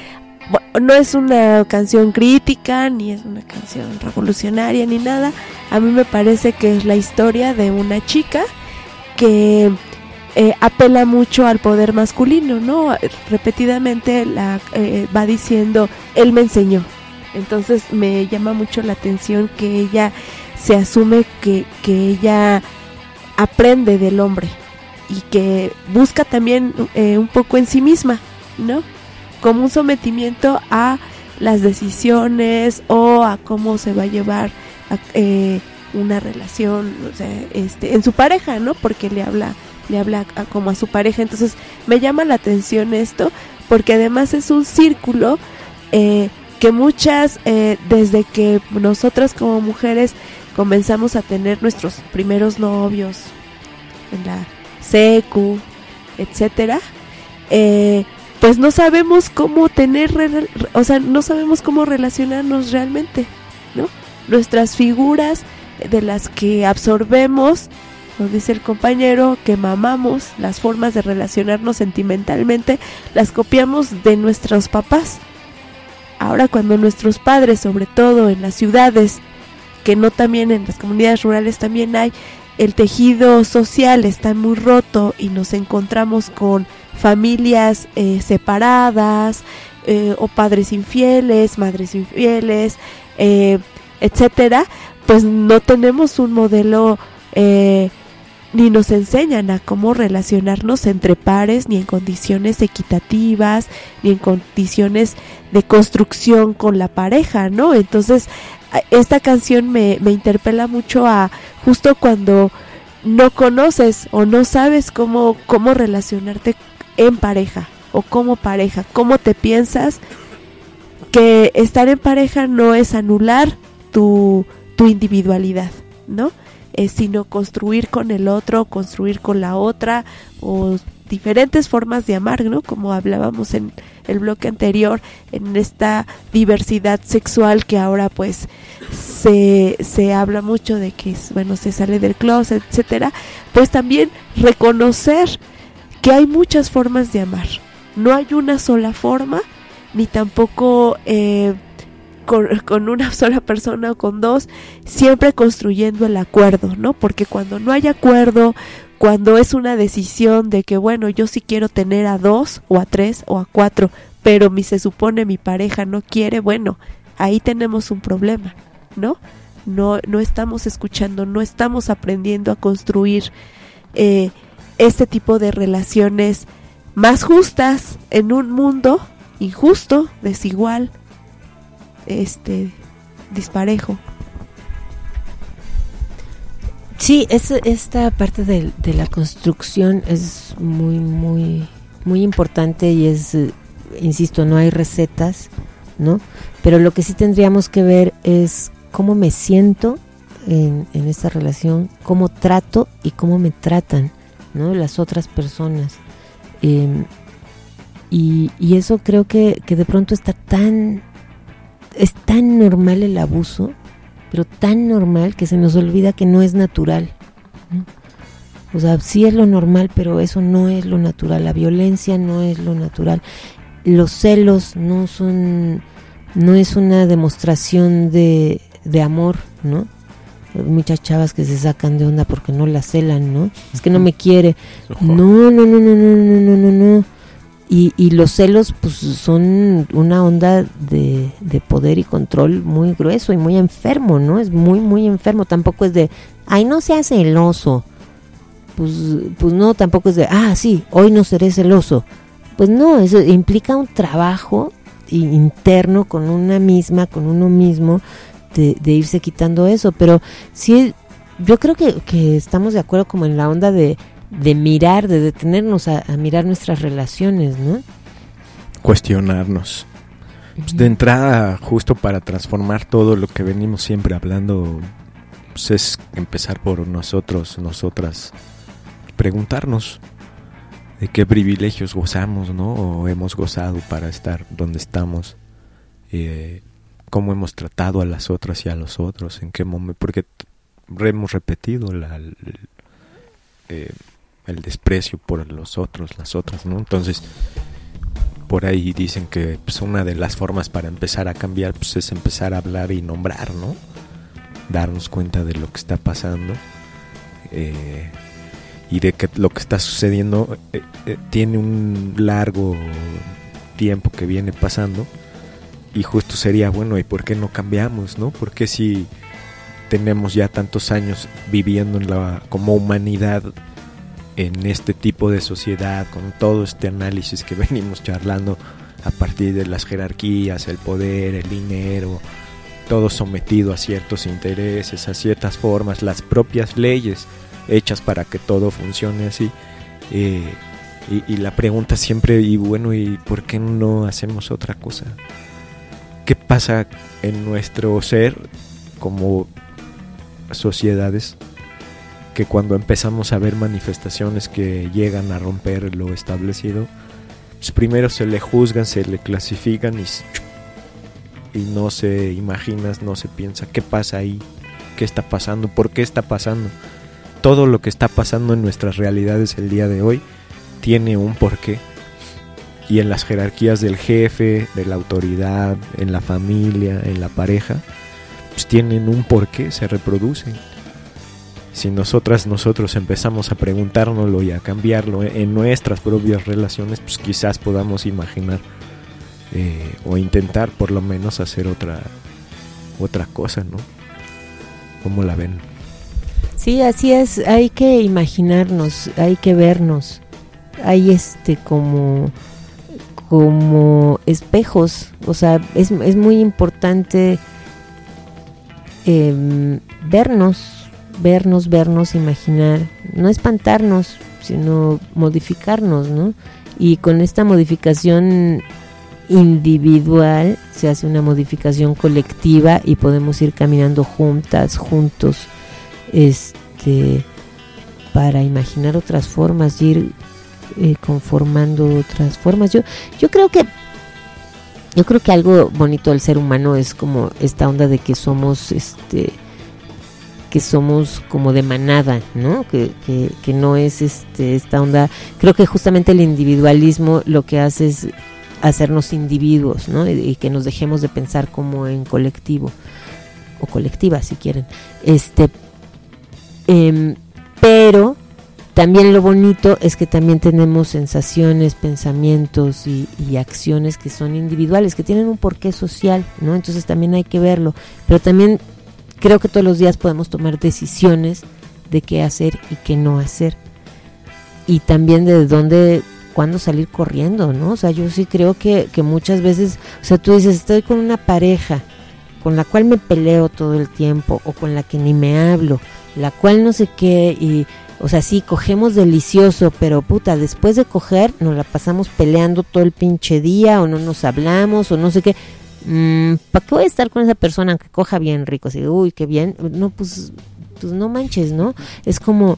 no es una canción crítica, ni es una canción revolucionaria, ni nada. A mí me parece que es la historia de una chica que apela mucho al poder masculino, ¿no? Repetidamente va diciendo, él me enseñó. Entonces me llama mucho la atención que ella se asume que ella aprende del hombre y que busca también un poco en sí misma, ¿no? Como un sometimiento a las decisiones o a cómo se va a llevar una relación, o sea, en su pareja, ¿no? Porque le habla como a su pareja. Entonces me llama la atención esto, porque además es un círculo que muchas, desde que nosotras como mujeres comenzamos a tener nuestros primeros novios en la secu, etcétera, pues no sabemos cómo no sabemos cómo relacionarnos realmente, ¿no? Nuestras figuras de las que absorbemos, nos dice el compañero, que mamamos, las formas de relacionarnos sentimentalmente, las copiamos de nuestros papás. Ahora, cuando nuestros padres, sobre todo en las ciudades, que no también en las comunidades rurales también hay, el tejido social está muy roto y nos encontramos con familias separadas, o padres infieles, madres infieles, etcétera, pues no tenemos un modelo, ni nos enseñan a cómo relacionarnos entre pares, ni en condiciones equitativas, ni en condiciones de construcción con la pareja, ¿no? Entonces, esta canción me interpela mucho a justo cuando no conoces o no sabes cómo relacionarte en pareja o como pareja, cómo te piensas que estar en pareja no es anular tu individualidad, ¿no? Sino construir con el otro, construir con la otra, o diferentes formas de amar, ¿no? Como hablábamos en el bloque anterior, en esta diversidad sexual que ahora pues se habla mucho de que, bueno, se sale del closet, etcétera. Pues también reconocer que hay muchas formas de amar, no hay una sola forma, ni tampoco con una sola persona o con dos, siempre construyendo el acuerdo, ¿no? Porque cuando no hay acuerdo, cuando es una decisión de que, bueno, yo sí quiero tener a 2 o a 3 o a 4, pero se supone mi pareja no quiere, bueno, ahí tenemos un problema, ¿no? No estamos escuchando, no estamos aprendiendo a construir este tipo de relaciones más justas en un mundo injusto, desigual, disparejo. Sí, esta parte de la construcción es muy, muy, muy importante y insisto, no hay recetas, ¿no? Pero lo que sí tendríamos que ver es cómo me siento en esta relación, cómo trato y cómo me tratan, ¿no? Las otras personas. Y eso creo que de pronto es tan normal el abuso, pero tan normal que se nos olvida que no es natural, ¿no? O sea, sí es lo normal, pero eso no es lo natural. La violencia no es lo natural. Los celos no es una demostración de amor, ¿no? Muchas chavas que se sacan de onda porque no la celan, ¿no? Es que no me quiere. No. Y los celos pues son una onda de poder y control muy grueso y muy enfermo, ¿no? Es muy, muy enfermo. Tampoco es de, ay, no seas celoso. Pues no, tampoco es de, sí, hoy no seré celoso. Pues no, eso implica un trabajo interno con una misma, con uno mismo, de irse quitando eso. Pero sí, yo creo que estamos de acuerdo como en la onda de mirar, de detenernos a mirar nuestras relaciones, ¿no? Cuestionarnos. Pues de entrada, justo para transformar todo lo que venimos siempre hablando, pues es empezar por nosotros, nosotras, preguntarnos de qué privilegios gozamos, ¿no? O hemos gozado para estar donde estamos, cómo hemos tratado a las otras y a los otros, en qué momento, porque hemos repetido el desprecio por los otros, las otras, ¿no? Entonces, por ahí dicen que pues, una de las formas para empezar a cambiar pues, es empezar a hablar y nombrar, ¿no? Darnos cuenta de lo que está pasando y de que lo que está sucediendo tiene un largo tiempo que viene pasando, y justo sería, bueno, ¿y por qué no cambiamos, no? ¿Por qué si tenemos ya tantos años viviendo como humanidad en este tipo de sociedad, con todo este análisis que venimos charlando a partir de las jerarquías, el poder, el dinero, todo sometido a ciertos intereses, a ciertas formas, las propias leyes hechas para que todo funcione así? Y la pregunta siempre, y bueno, ¿y por qué no hacemos otra cosa? ¿Qué pasa en nuestro ser como sociedades que cuando empezamos a ver manifestaciones que llegan a romper lo establecido, pues primero se le juzgan, se le clasifican y no se imagina, no se piensa qué pasa ahí, qué está pasando, por qué está pasando? Todo lo que está pasando en nuestras realidades el día de hoy tiene un porqué, y en las jerarquías del jefe, de la autoridad, en la familia, en la pareja, pues tienen un porqué, se reproducen. Si nosotros empezamos a preguntárnoslo y a cambiarlo en nuestras propias relaciones, pues quizás podamos imaginar o intentar por lo menos hacer otra cosa, ¿no? ¿Cómo la ven? Sí, así es, hay que imaginarnos, hay que vernos, hay como espejos, o sea, es muy importante vernos, imaginar, no espantarnos, sino modificarnos, ¿no? Y con esta modificación individual se hace una modificación colectiva y podemos ir caminando juntos, para imaginar otras formas, ir conformando otras formas. Yo creo que algo bonito del ser humano es como esta onda de que somos como de manada, ¿no? Que no es esta onda. Creo que justamente el individualismo lo que hace es hacernos individuos, ¿no? Y que nos dejemos de pensar como en colectivo o colectiva, si quieren. Pero también lo bonito es que también tenemos sensaciones, pensamientos y acciones que son individuales, que tienen un porqué social, ¿no? Entonces también hay que verlo. Pero también creo que todos los días podemos tomar decisiones de qué hacer y qué no hacer. Y también de cuándo salir corriendo, ¿no? O sea, yo sí creo que muchas veces, o sea, tú dices, estoy con una pareja con la cual me peleo todo el tiempo, o con la que ni me hablo, la cual no sé qué, y o sea, sí, cogemos delicioso, pero puta, después de coger nos la pasamos peleando todo el pinche día, o no nos hablamos, o no sé qué. ¿Para qué voy a estar con esa persona aunque coja bien rico? Así, uy, qué bien. No, pues no manches, ¿no? Es como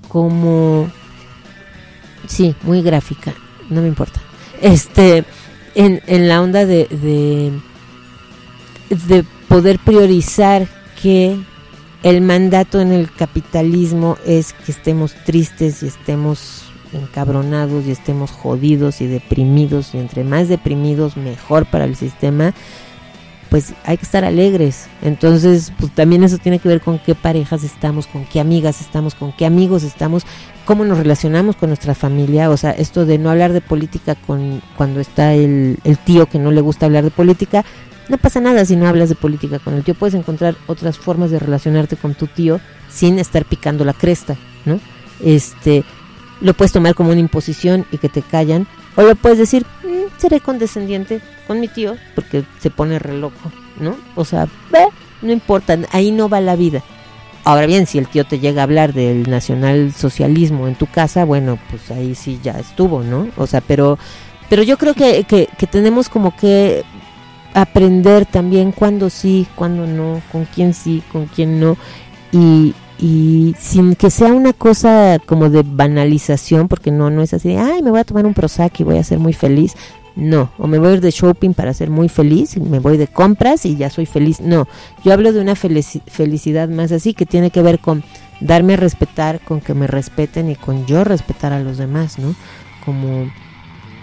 sí, muy gráfica, no me importa. En la onda de poder priorizar que el mandato en el capitalismo es que estemos tristes y estemos encabronados y estemos jodidos y deprimidos, y entre más deprimidos mejor para el sistema. Pues hay que estar alegres. Entonces, pues también eso tiene que ver con qué parejas estamos, con qué amigas estamos, con qué amigos estamos, cómo nos relacionamos con nuestra familia. O sea, esto de no hablar de política cuando está el tío que no le gusta hablar de política, no pasa nada si no hablas de política con el tío. Puedes encontrar otras formas de relacionarte con tu tío sin estar picando la cresta, ¿no? Lo puedes tomar como una imposición y que te callan, o lo puedes decir, seré condescendiente con mi tío porque se pone re loco, ¿no? O sea, no importa, ahí no va la vida. Ahora bien, si el tío te llega a hablar del nacionalsocialismo en tu casa, bueno, pues ahí sí ya estuvo, ¿no? O sea, pero yo creo que tenemos como que aprender también cuándo sí, cuándo no, con quién sí, con quién no, y sin que sea una cosa como de banalización, porque no es así, ay, me voy a tomar un Prozac y voy a ser muy feliz. No, o me voy a ir de shopping para ser muy feliz, me voy de compras y ya soy feliz. No, yo hablo de una felicidad más así, que tiene que ver con darme a respetar, con que me respeten y con yo respetar a los demás, ¿no?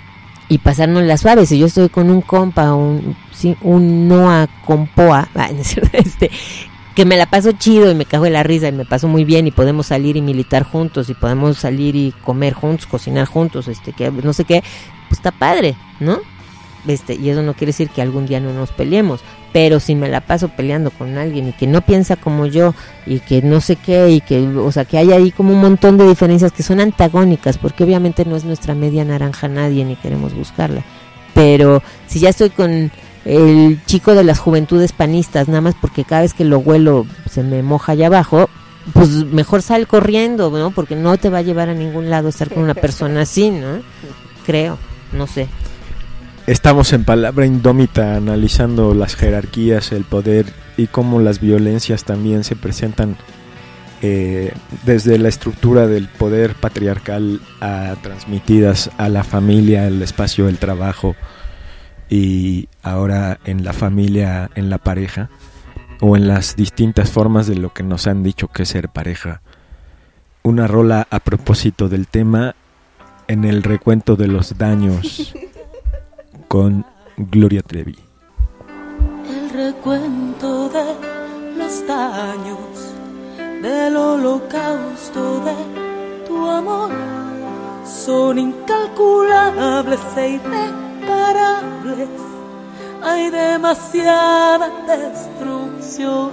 y pasarnos las suaves. Si yo estoy con un compa, un Noa compoa, que me la paso chido y me cago de la risa y me paso muy bien y podemos salir y militar juntos y podemos salir y comer juntos, cocinar juntos, que no sé qué, pues está padre, ¿no? Y eso no quiere decir que algún día no nos peleemos, pero si me la paso peleando con alguien y que no piensa como yo y que no sé qué y que, o sea, que hay ahí como un montón de diferencias que son antagónicas, porque obviamente no es nuestra media naranja nadie ni queremos buscarla, pero si ya estoy con el chico de las juventudes panistas, nada más porque cada vez que lo huelo se me moja allá abajo, pues mejor sal corriendo, ¿no? Porque no te va a llevar a ningún lado estar con una persona así, ¿no? Creo, no sé. Estamos en Palabra Indómita analizando las jerarquías, el poder y cómo las violencias también se presentan desde la estructura del poder patriarcal transmitidas a la familia, el espacio del trabajo y ahora en la familia, en la pareja o en las distintas formas de lo que nos han dicho que es ser pareja. Una rola a propósito del tema en el recuento de los daños con Gloria Trevi. El recuento de los daños del holocausto de tu amor son incalculables e irreparables. Hay demasiada destrucción,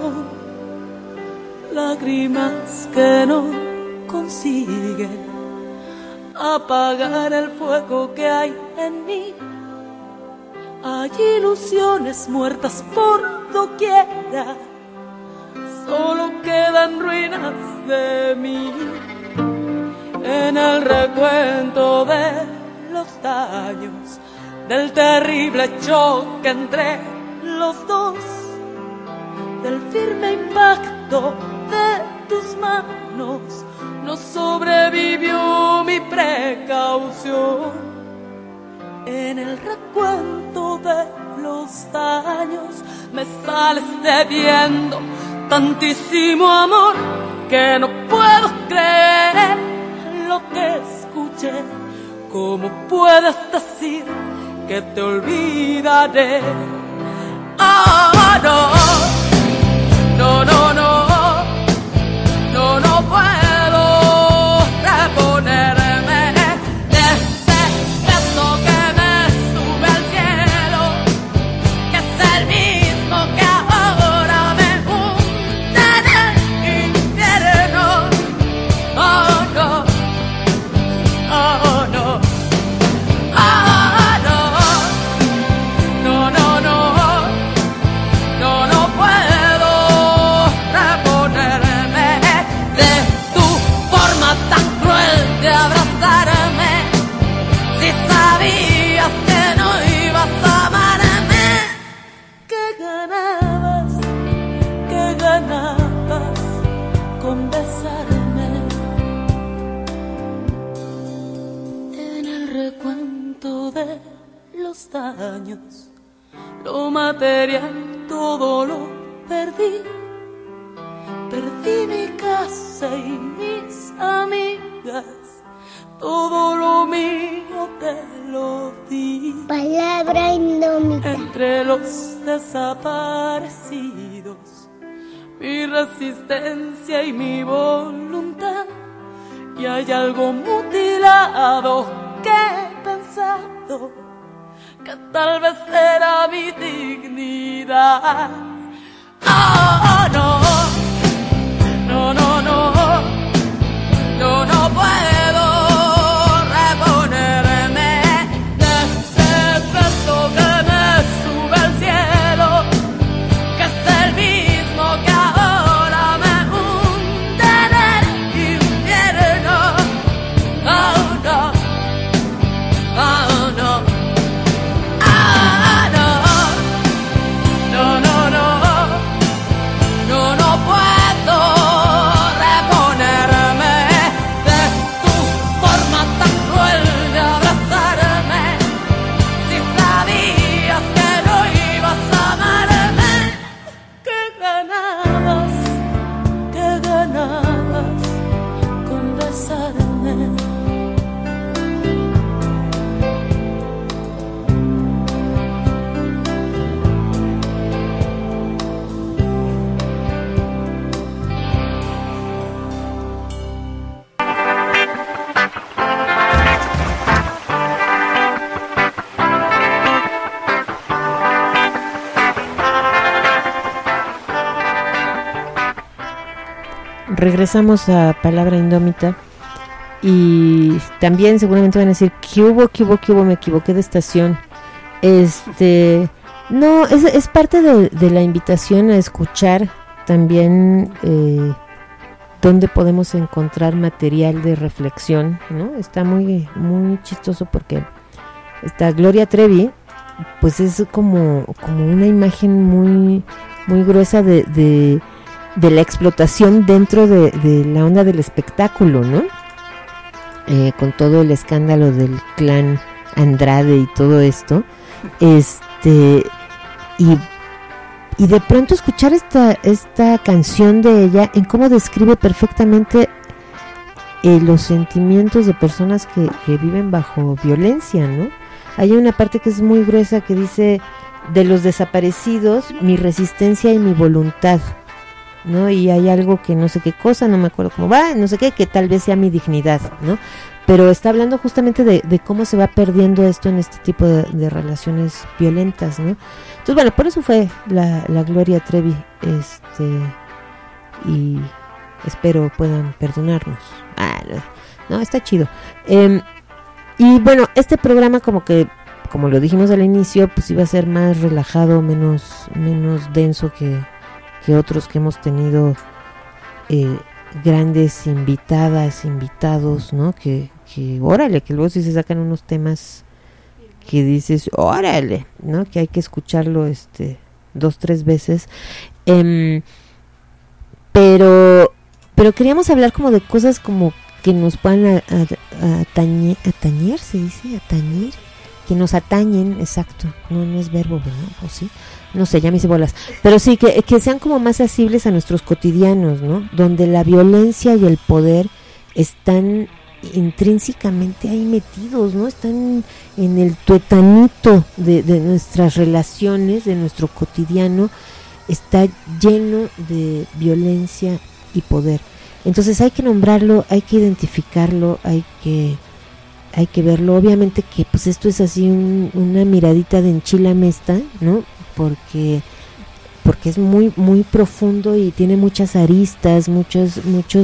lágrimas que no consiguen apagar el fuego que hay en mí. Hay ilusiones muertas por doquiera, solo quedan ruinas de mí. En el recuento de los daños, del terrible choque entre los dos, del firme impacto de tus manos, no sobrevivió mi precaución. En el recuento de los daños me sales debiendo tantísimo amor que no puedo creer lo que escuché. ¿Cómo puedes decir que te olvidaré? Ah, no, no, no, no, no, no puedo reponerme. Años, lo material todo lo perdí. Perdí mi casa y mis amigas, todo lo mío te lo di. Palabra Indómita. Entre los desaparecidos, mi resistencia y mi voluntad, y hay algo mutilado que he pensado que tal vez era mi dignidad. Oh, no, no, no, no, no, no puedo reponerme de ese beso que me sube al cielo, que es el mismo que ahora me hunde en el infierno. Oh, no, oh, no. No regresamos a Palabra Indómita y también seguramente van a decir ¿qué hubo? Me equivoqué de estación. No, es parte de la invitación a escuchar también donde podemos encontrar material de reflexión, ¿no? Está muy muy chistoso porque esta Gloria Trevi pues es como una imagen muy muy gruesa de la explotación dentro de la onda del espectáculo, ¿no? Con todo el escándalo del clan Andrade y todo esto, y de pronto escuchar esta canción de ella en cómo describe perfectamente los sentimientos de personas que viven bajo violencia, ¿no? Hay una parte que es muy gruesa que dice: de los desaparecidos, mi resistencia y mi voluntad, ¿no? Y hay algo que no sé qué cosa, no me acuerdo cómo va, no sé qué, que tal vez sea mi dignidad, ¿no? Pero está hablando justamente de cómo se va perdiendo esto en este tipo de relaciones violentas, ¿no? Entonces, bueno, por eso fue la Gloria Trevi, y espero puedan perdonarnos. No, está chido. Y bueno, este programa como lo dijimos al inicio, pues iba a ser más relajado, menos denso que otros que hemos tenido, grandes invitadas, invitados, ¿no? Que órale, que luego sí se sacan unos temas que dices, órale, ¿no? Que hay que escucharlo 2-3 veces. Pero queríamos hablar como de cosas como que nos puedan atañer, se dice, atañir, que nos atañen, exacto, no es verbo, ¿verdad? ¿O sí? No sé, ya me hice bolas, pero sí, que sean como más accesibles a nuestros cotidianos, ¿no? Donde la violencia y el poder están intrínsecamente ahí metidos, ¿no? Están en el tuetanito de nuestras relaciones, de nuestro cotidiano, está lleno de violencia y poder. Entonces hay que nombrarlo, hay que identificarlo, hay que verlo. Obviamente que pues esto es así una miradita de enchilamesta, ¿no? Porque es muy muy profundo y tiene muchas aristas, muchas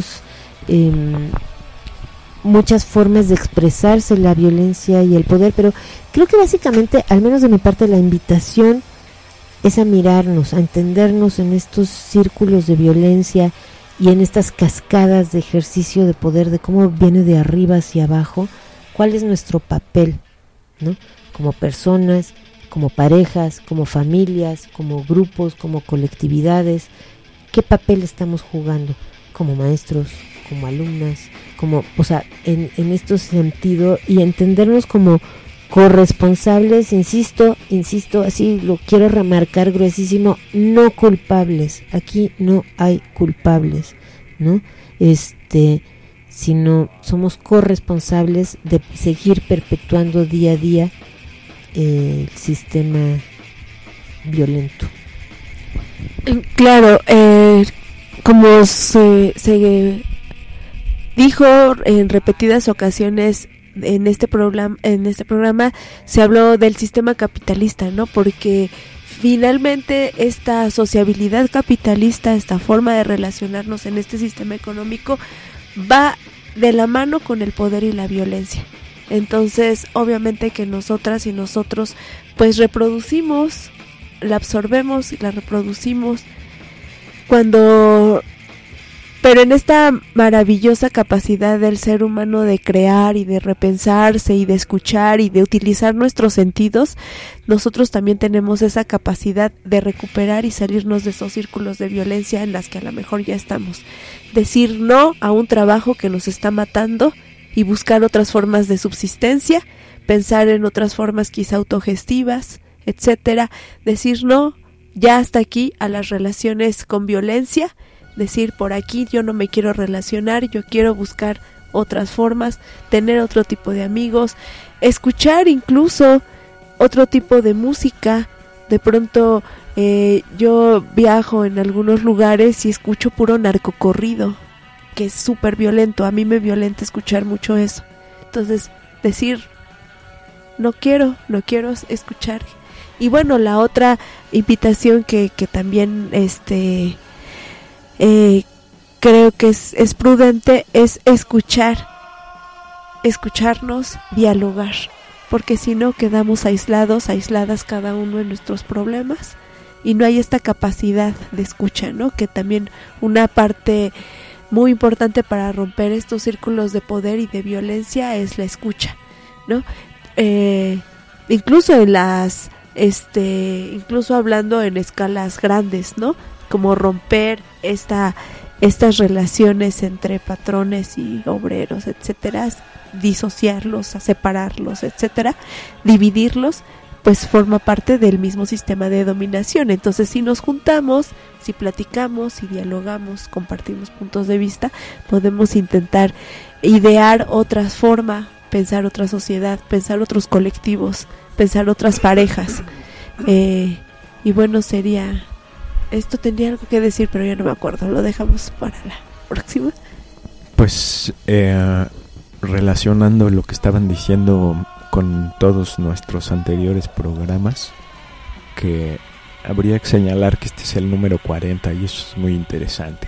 formas de expresarse la violencia y el poder, pero creo que básicamente, al menos de mi parte, la invitación es a mirarnos, a entendernos en estos círculos de violencia y en estas cascadas de ejercicio de poder, de cómo viene de arriba hacia abajo, cuál es nuestro papel, ¿no? Como personas, como parejas, como familias, como grupos, como colectividades, ¿qué papel estamos jugando? Como maestros, como alumnas, como, o sea, en este sentido, y entendernos como corresponsables, insisto, así lo quiero remarcar gruesísimo, no culpables. Aquí no hay culpables, ¿no? Sino somos corresponsables de seguir perpetuando día a día el sistema violento. Claro, como se dijo en repetidas ocasiones en este programa se habló del sistema capitalista, ¿no? Porque finalmente esta sociabilidad capitalista, esta forma de relacionarnos en este sistema económico va de la mano con el poder y la violencia. Entonces, obviamente que nosotras y nosotros pues reproducimos, la absorbemos y la reproducimos pero en esta maravillosa capacidad del ser humano de crear y de repensarse y de escuchar y de utilizar nuestros sentidos, nosotros también tenemos esa capacidad de recuperar y salirnos de esos círculos de violencia en las que a lo mejor ya estamos. Decir no a un trabajo que nos está matando y buscar otras formas de subsistencia, pensar en otras formas quizá autogestivas, etcétera. Decir no ya hasta aquí a las relaciones con violencia. Decir, por aquí yo no me quiero relacionar, yo quiero buscar otras formas, tener otro tipo de amigos, escuchar incluso otro tipo de música. De pronto yo viajo en algunos lugares y escucho puro narcocorrido, que es súper violento. A mí me violenta escuchar mucho eso. Entonces, decir, no quiero escuchar. Y bueno, la otra invitación que también creo que es prudente es escucharnos, dialogar, porque si no quedamos aisladas cada uno en nuestros problemas y no hay esta capacidad de escucha, ¿no? Que también una parte muy importante para romper estos círculos de poder y de violencia es la escucha, ¿no? Incluso incluso hablando en escalas grandes, ¿no? Como romper estas relaciones entre patrones y obreros, etcétera, disociarlos, separarlos, etcétera, dividirlos, pues forma parte del mismo sistema de dominación. Entonces, si nos juntamos, si platicamos, si dialogamos, compartimos puntos de vista, podemos intentar idear otras formas, pensar otra sociedad, pensar otros colectivos, pensar otras parejas. Y bueno, sería... Esto tendría algo que decir, pero ya no me acuerdo. Lo dejamos para la próxima. Pues relacionando lo que estaban diciendo con todos nuestros anteriores programas, que habría que señalar que este es el número 40 y eso es muy interesante,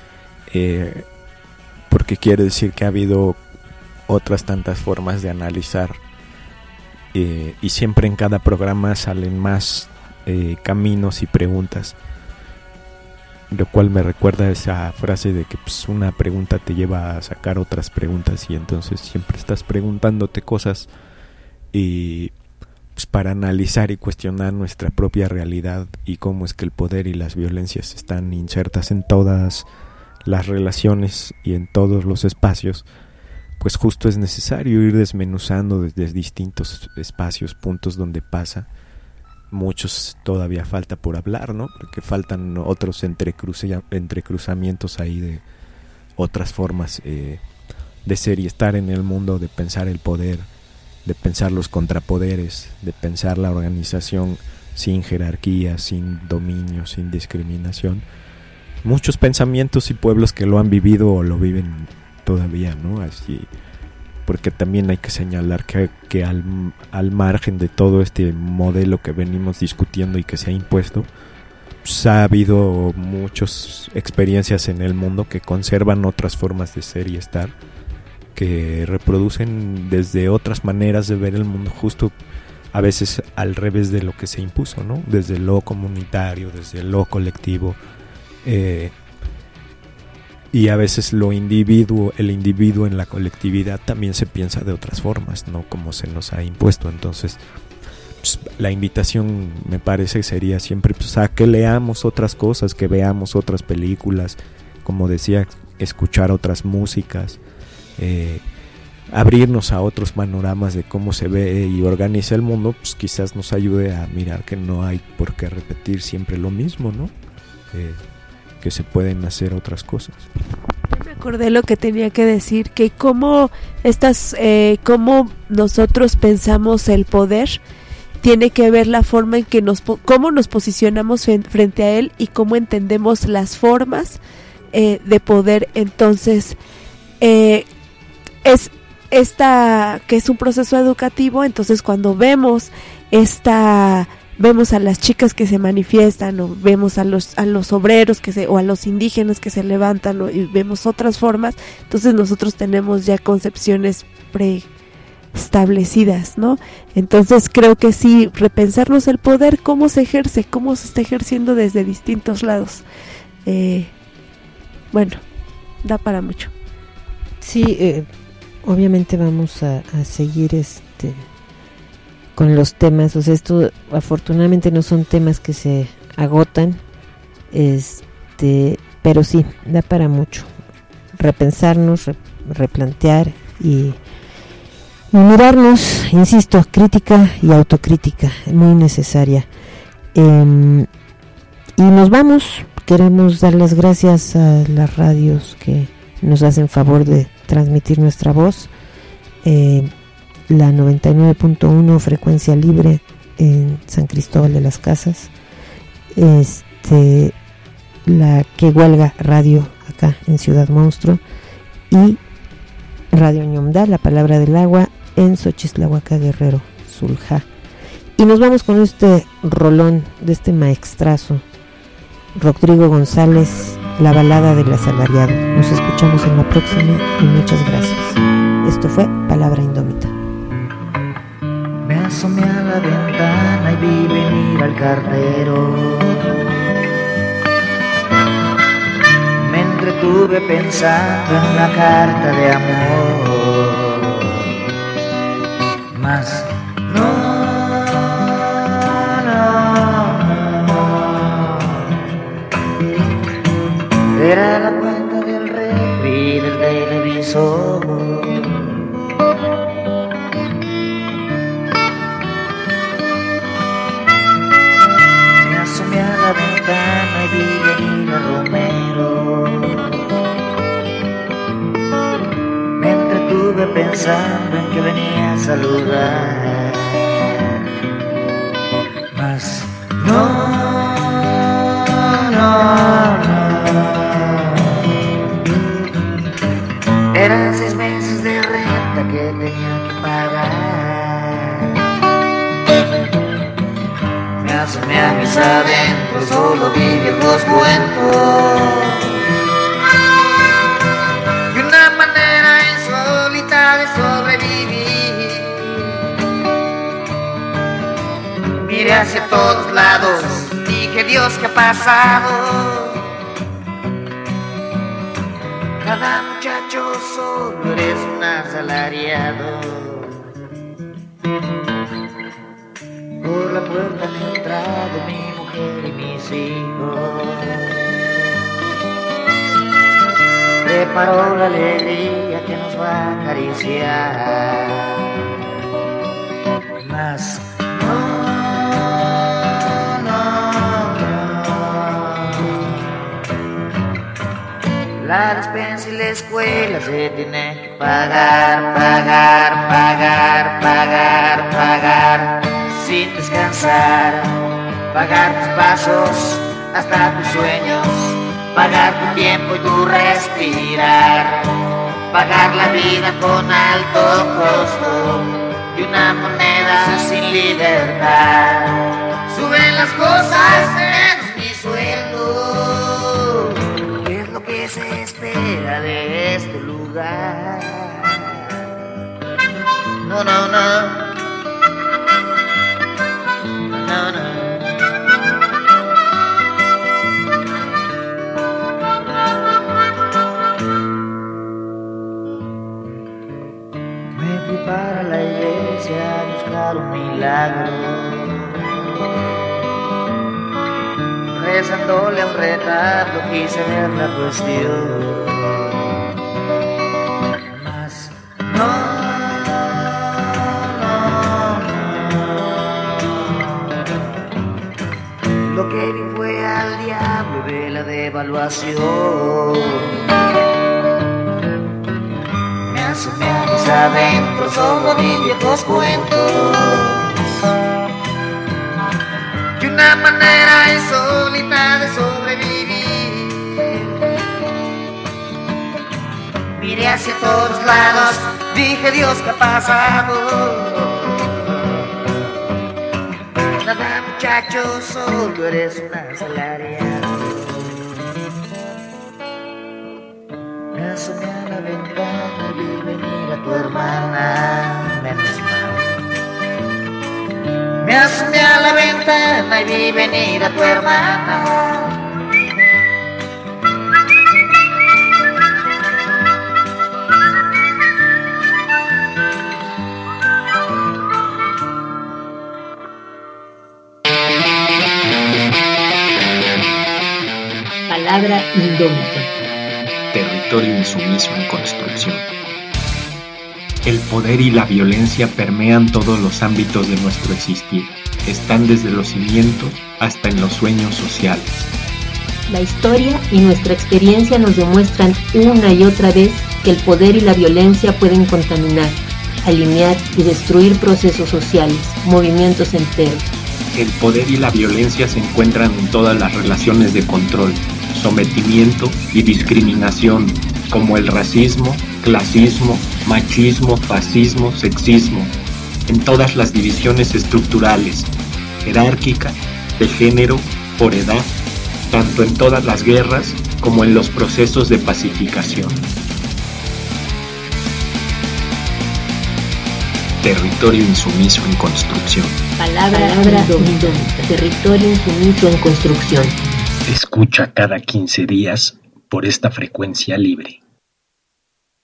porque quiere decir que ha habido otras tantas formas de analizar, y siempre en cada programa salen más caminos y preguntas, lo cual me recuerda a esa frase de que pues, una pregunta te lleva a sacar otras preguntas, y entonces siempre estás preguntándote cosas y pues, para analizar y cuestionar nuestra propia realidad y cómo es que el poder y las violencias están insertas en todas las relaciones y en todos los espacios. Pues justo es necesario ir desmenuzando desde distintos espacios, puntos donde pasa. Muchos todavía falta por hablar, ¿no? Porque faltan otros entrecruzamientos ahí de otras formas de ser y estar en el mundo, de pensar el poder, de pensar los contrapoderes, de pensar la organización sin jerarquía, sin dominio, sin discriminación. Muchos pensamientos y pueblos que lo han vivido o lo viven todavía, ¿no? Así, porque también hay que señalar que al margen de todo este modelo que venimos discutiendo y que se ha impuesto, pues ha habido muchas experiencias en el mundo que conservan otras formas de ser y estar, que reproducen desde otras maneras de ver el mundo, justo a veces al revés de lo que se impuso, ¿no? Desde lo comunitario, desde lo colectivo, y a veces el individuo en la colectividad también se piensa de otras formas, no como se nos ha impuesto. Entonces pues, la invitación me parece sería siempre pues, a que leamos otras cosas, que veamos otras películas, como decía, escuchar otras músicas, abrirnos a otros panoramas de cómo se ve y organiza el mundo, pues quizás nos ayude a mirar que no hay por qué repetir siempre lo mismo, ¿no? Que se pueden hacer otras cosas. Me acordé lo que tenía que decir, que cómo nosotros pensamos el poder tiene que ver la forma en que cómo nos posicionamos frente a él y cómo entendemos las formas de poder. Entonces es que es un proceso educativo. Entonces cuando vemos a las chicas que se manifiestan, o vemos a los obreros o a los indígenas que se levantan, y vemos otras formas, entonces nosotros tenemos ya concepciones preestablecidas, ¿no? Entonces creo que sí, repensarnos el poder, cómo se ejerce, cómo se está ejerciendo desde distintos lados. Bueno, da para mucho. Sí, obviamente vamos a seguir con los temas, o sea, esto afortunadamente no son temas que se agotan, pero sí, da para mucho repensarnos, replantear y mirarnos, insisto, crítica y autocrítica, muy necesaria. Y nos vamos, queremos dar las gracias a las radios que nos hacen favor de transmitir nuestra voz, la 99.1 frecuencia libre en San Cristóbal de las Casas, la que huelga radio acá en Ciudad Monstruo, y Radio Ñomdá, la palabra del agua en Xochislahuaca, Guerrero, Zulja. Y nos vamos con este rolón de este maestrazo, Rodrigo González, La balada del asalariado. Nos escuchamos en la próxima y muchas gracias. Esto fue Palabra Indómita. Me asomé a la ventana y vi venir al cartero. Me entretuve pensando en una carta de amor, mas era la cuenta del refri del televisor. Me asomé a la ventana y vi venir a Romero. Me entretuve pensando en que venía a saludar, mas no. Eran 6 meses de renta que tenía que pagar. Me asomé a mis adentros, solo vi viejos cuentos y una manera insólita de sobrevivir. Miré hacia todos lados, dije: Dios, ¿qué ha pasado? Cada muchacho solo eres un asalariado. Por la puerta han entrado mi mujer y mis hijos. Preparó la alegría que nos va a acariciar, mas la despensa y la escuela se tienen que pagar, sin descansar. Pagar tus pasos hasta tus sueños, pagar tu tiempo y tu respirar. Pagar la vida con alto costo y una moneda sin libertad. Suben las cosas menos mi sueldo. ¿Qué se espera de este lugar? No. Me fui para la iglesia a buscar un milagro, rezándole a un retrato quise ver la cuestión, mas no. Lo que vi fue al diablo de la devaluación. Me asomé a mis adentros, solo vi viejos cuentos y una manera insólita de sobrevivir. Miré hacia todos lados, dije: Dios, ¿qué ha pasado? Nada, muchacho, solo eres un asalariado. Me asomé a la ventana y vi venir a tu hermana, menos mal. Me asomé a la ventana y vi venir a tu hermana. Palabra indómita. Territorio insumiso en construcción. El poder y la violencia permean todos los ámbitos de nuestro existir. Están desde los cimientos hasta en los sueños sociales. La historia y nuestra experiencia nos demuestran una y otra vez que el poder y la violencia pueden contaminar, alinear y destruir procesos sociales, movimientos enteros. El poder y la violencia se encuentran en todas las relaciones de control, sometimiento y discriminación, como el racismo, clasismo, machismo, fascismo, sexismo, en todas las divisiones estructurales, jerárquica, de género, por edad, tanto en todas las guerras como en los procesos de pacificación. Territorio insumiso en construcción. Palabra indómita. Territorio insumiso en construcción. Escucha cada 15 días por esta frecuencia libre.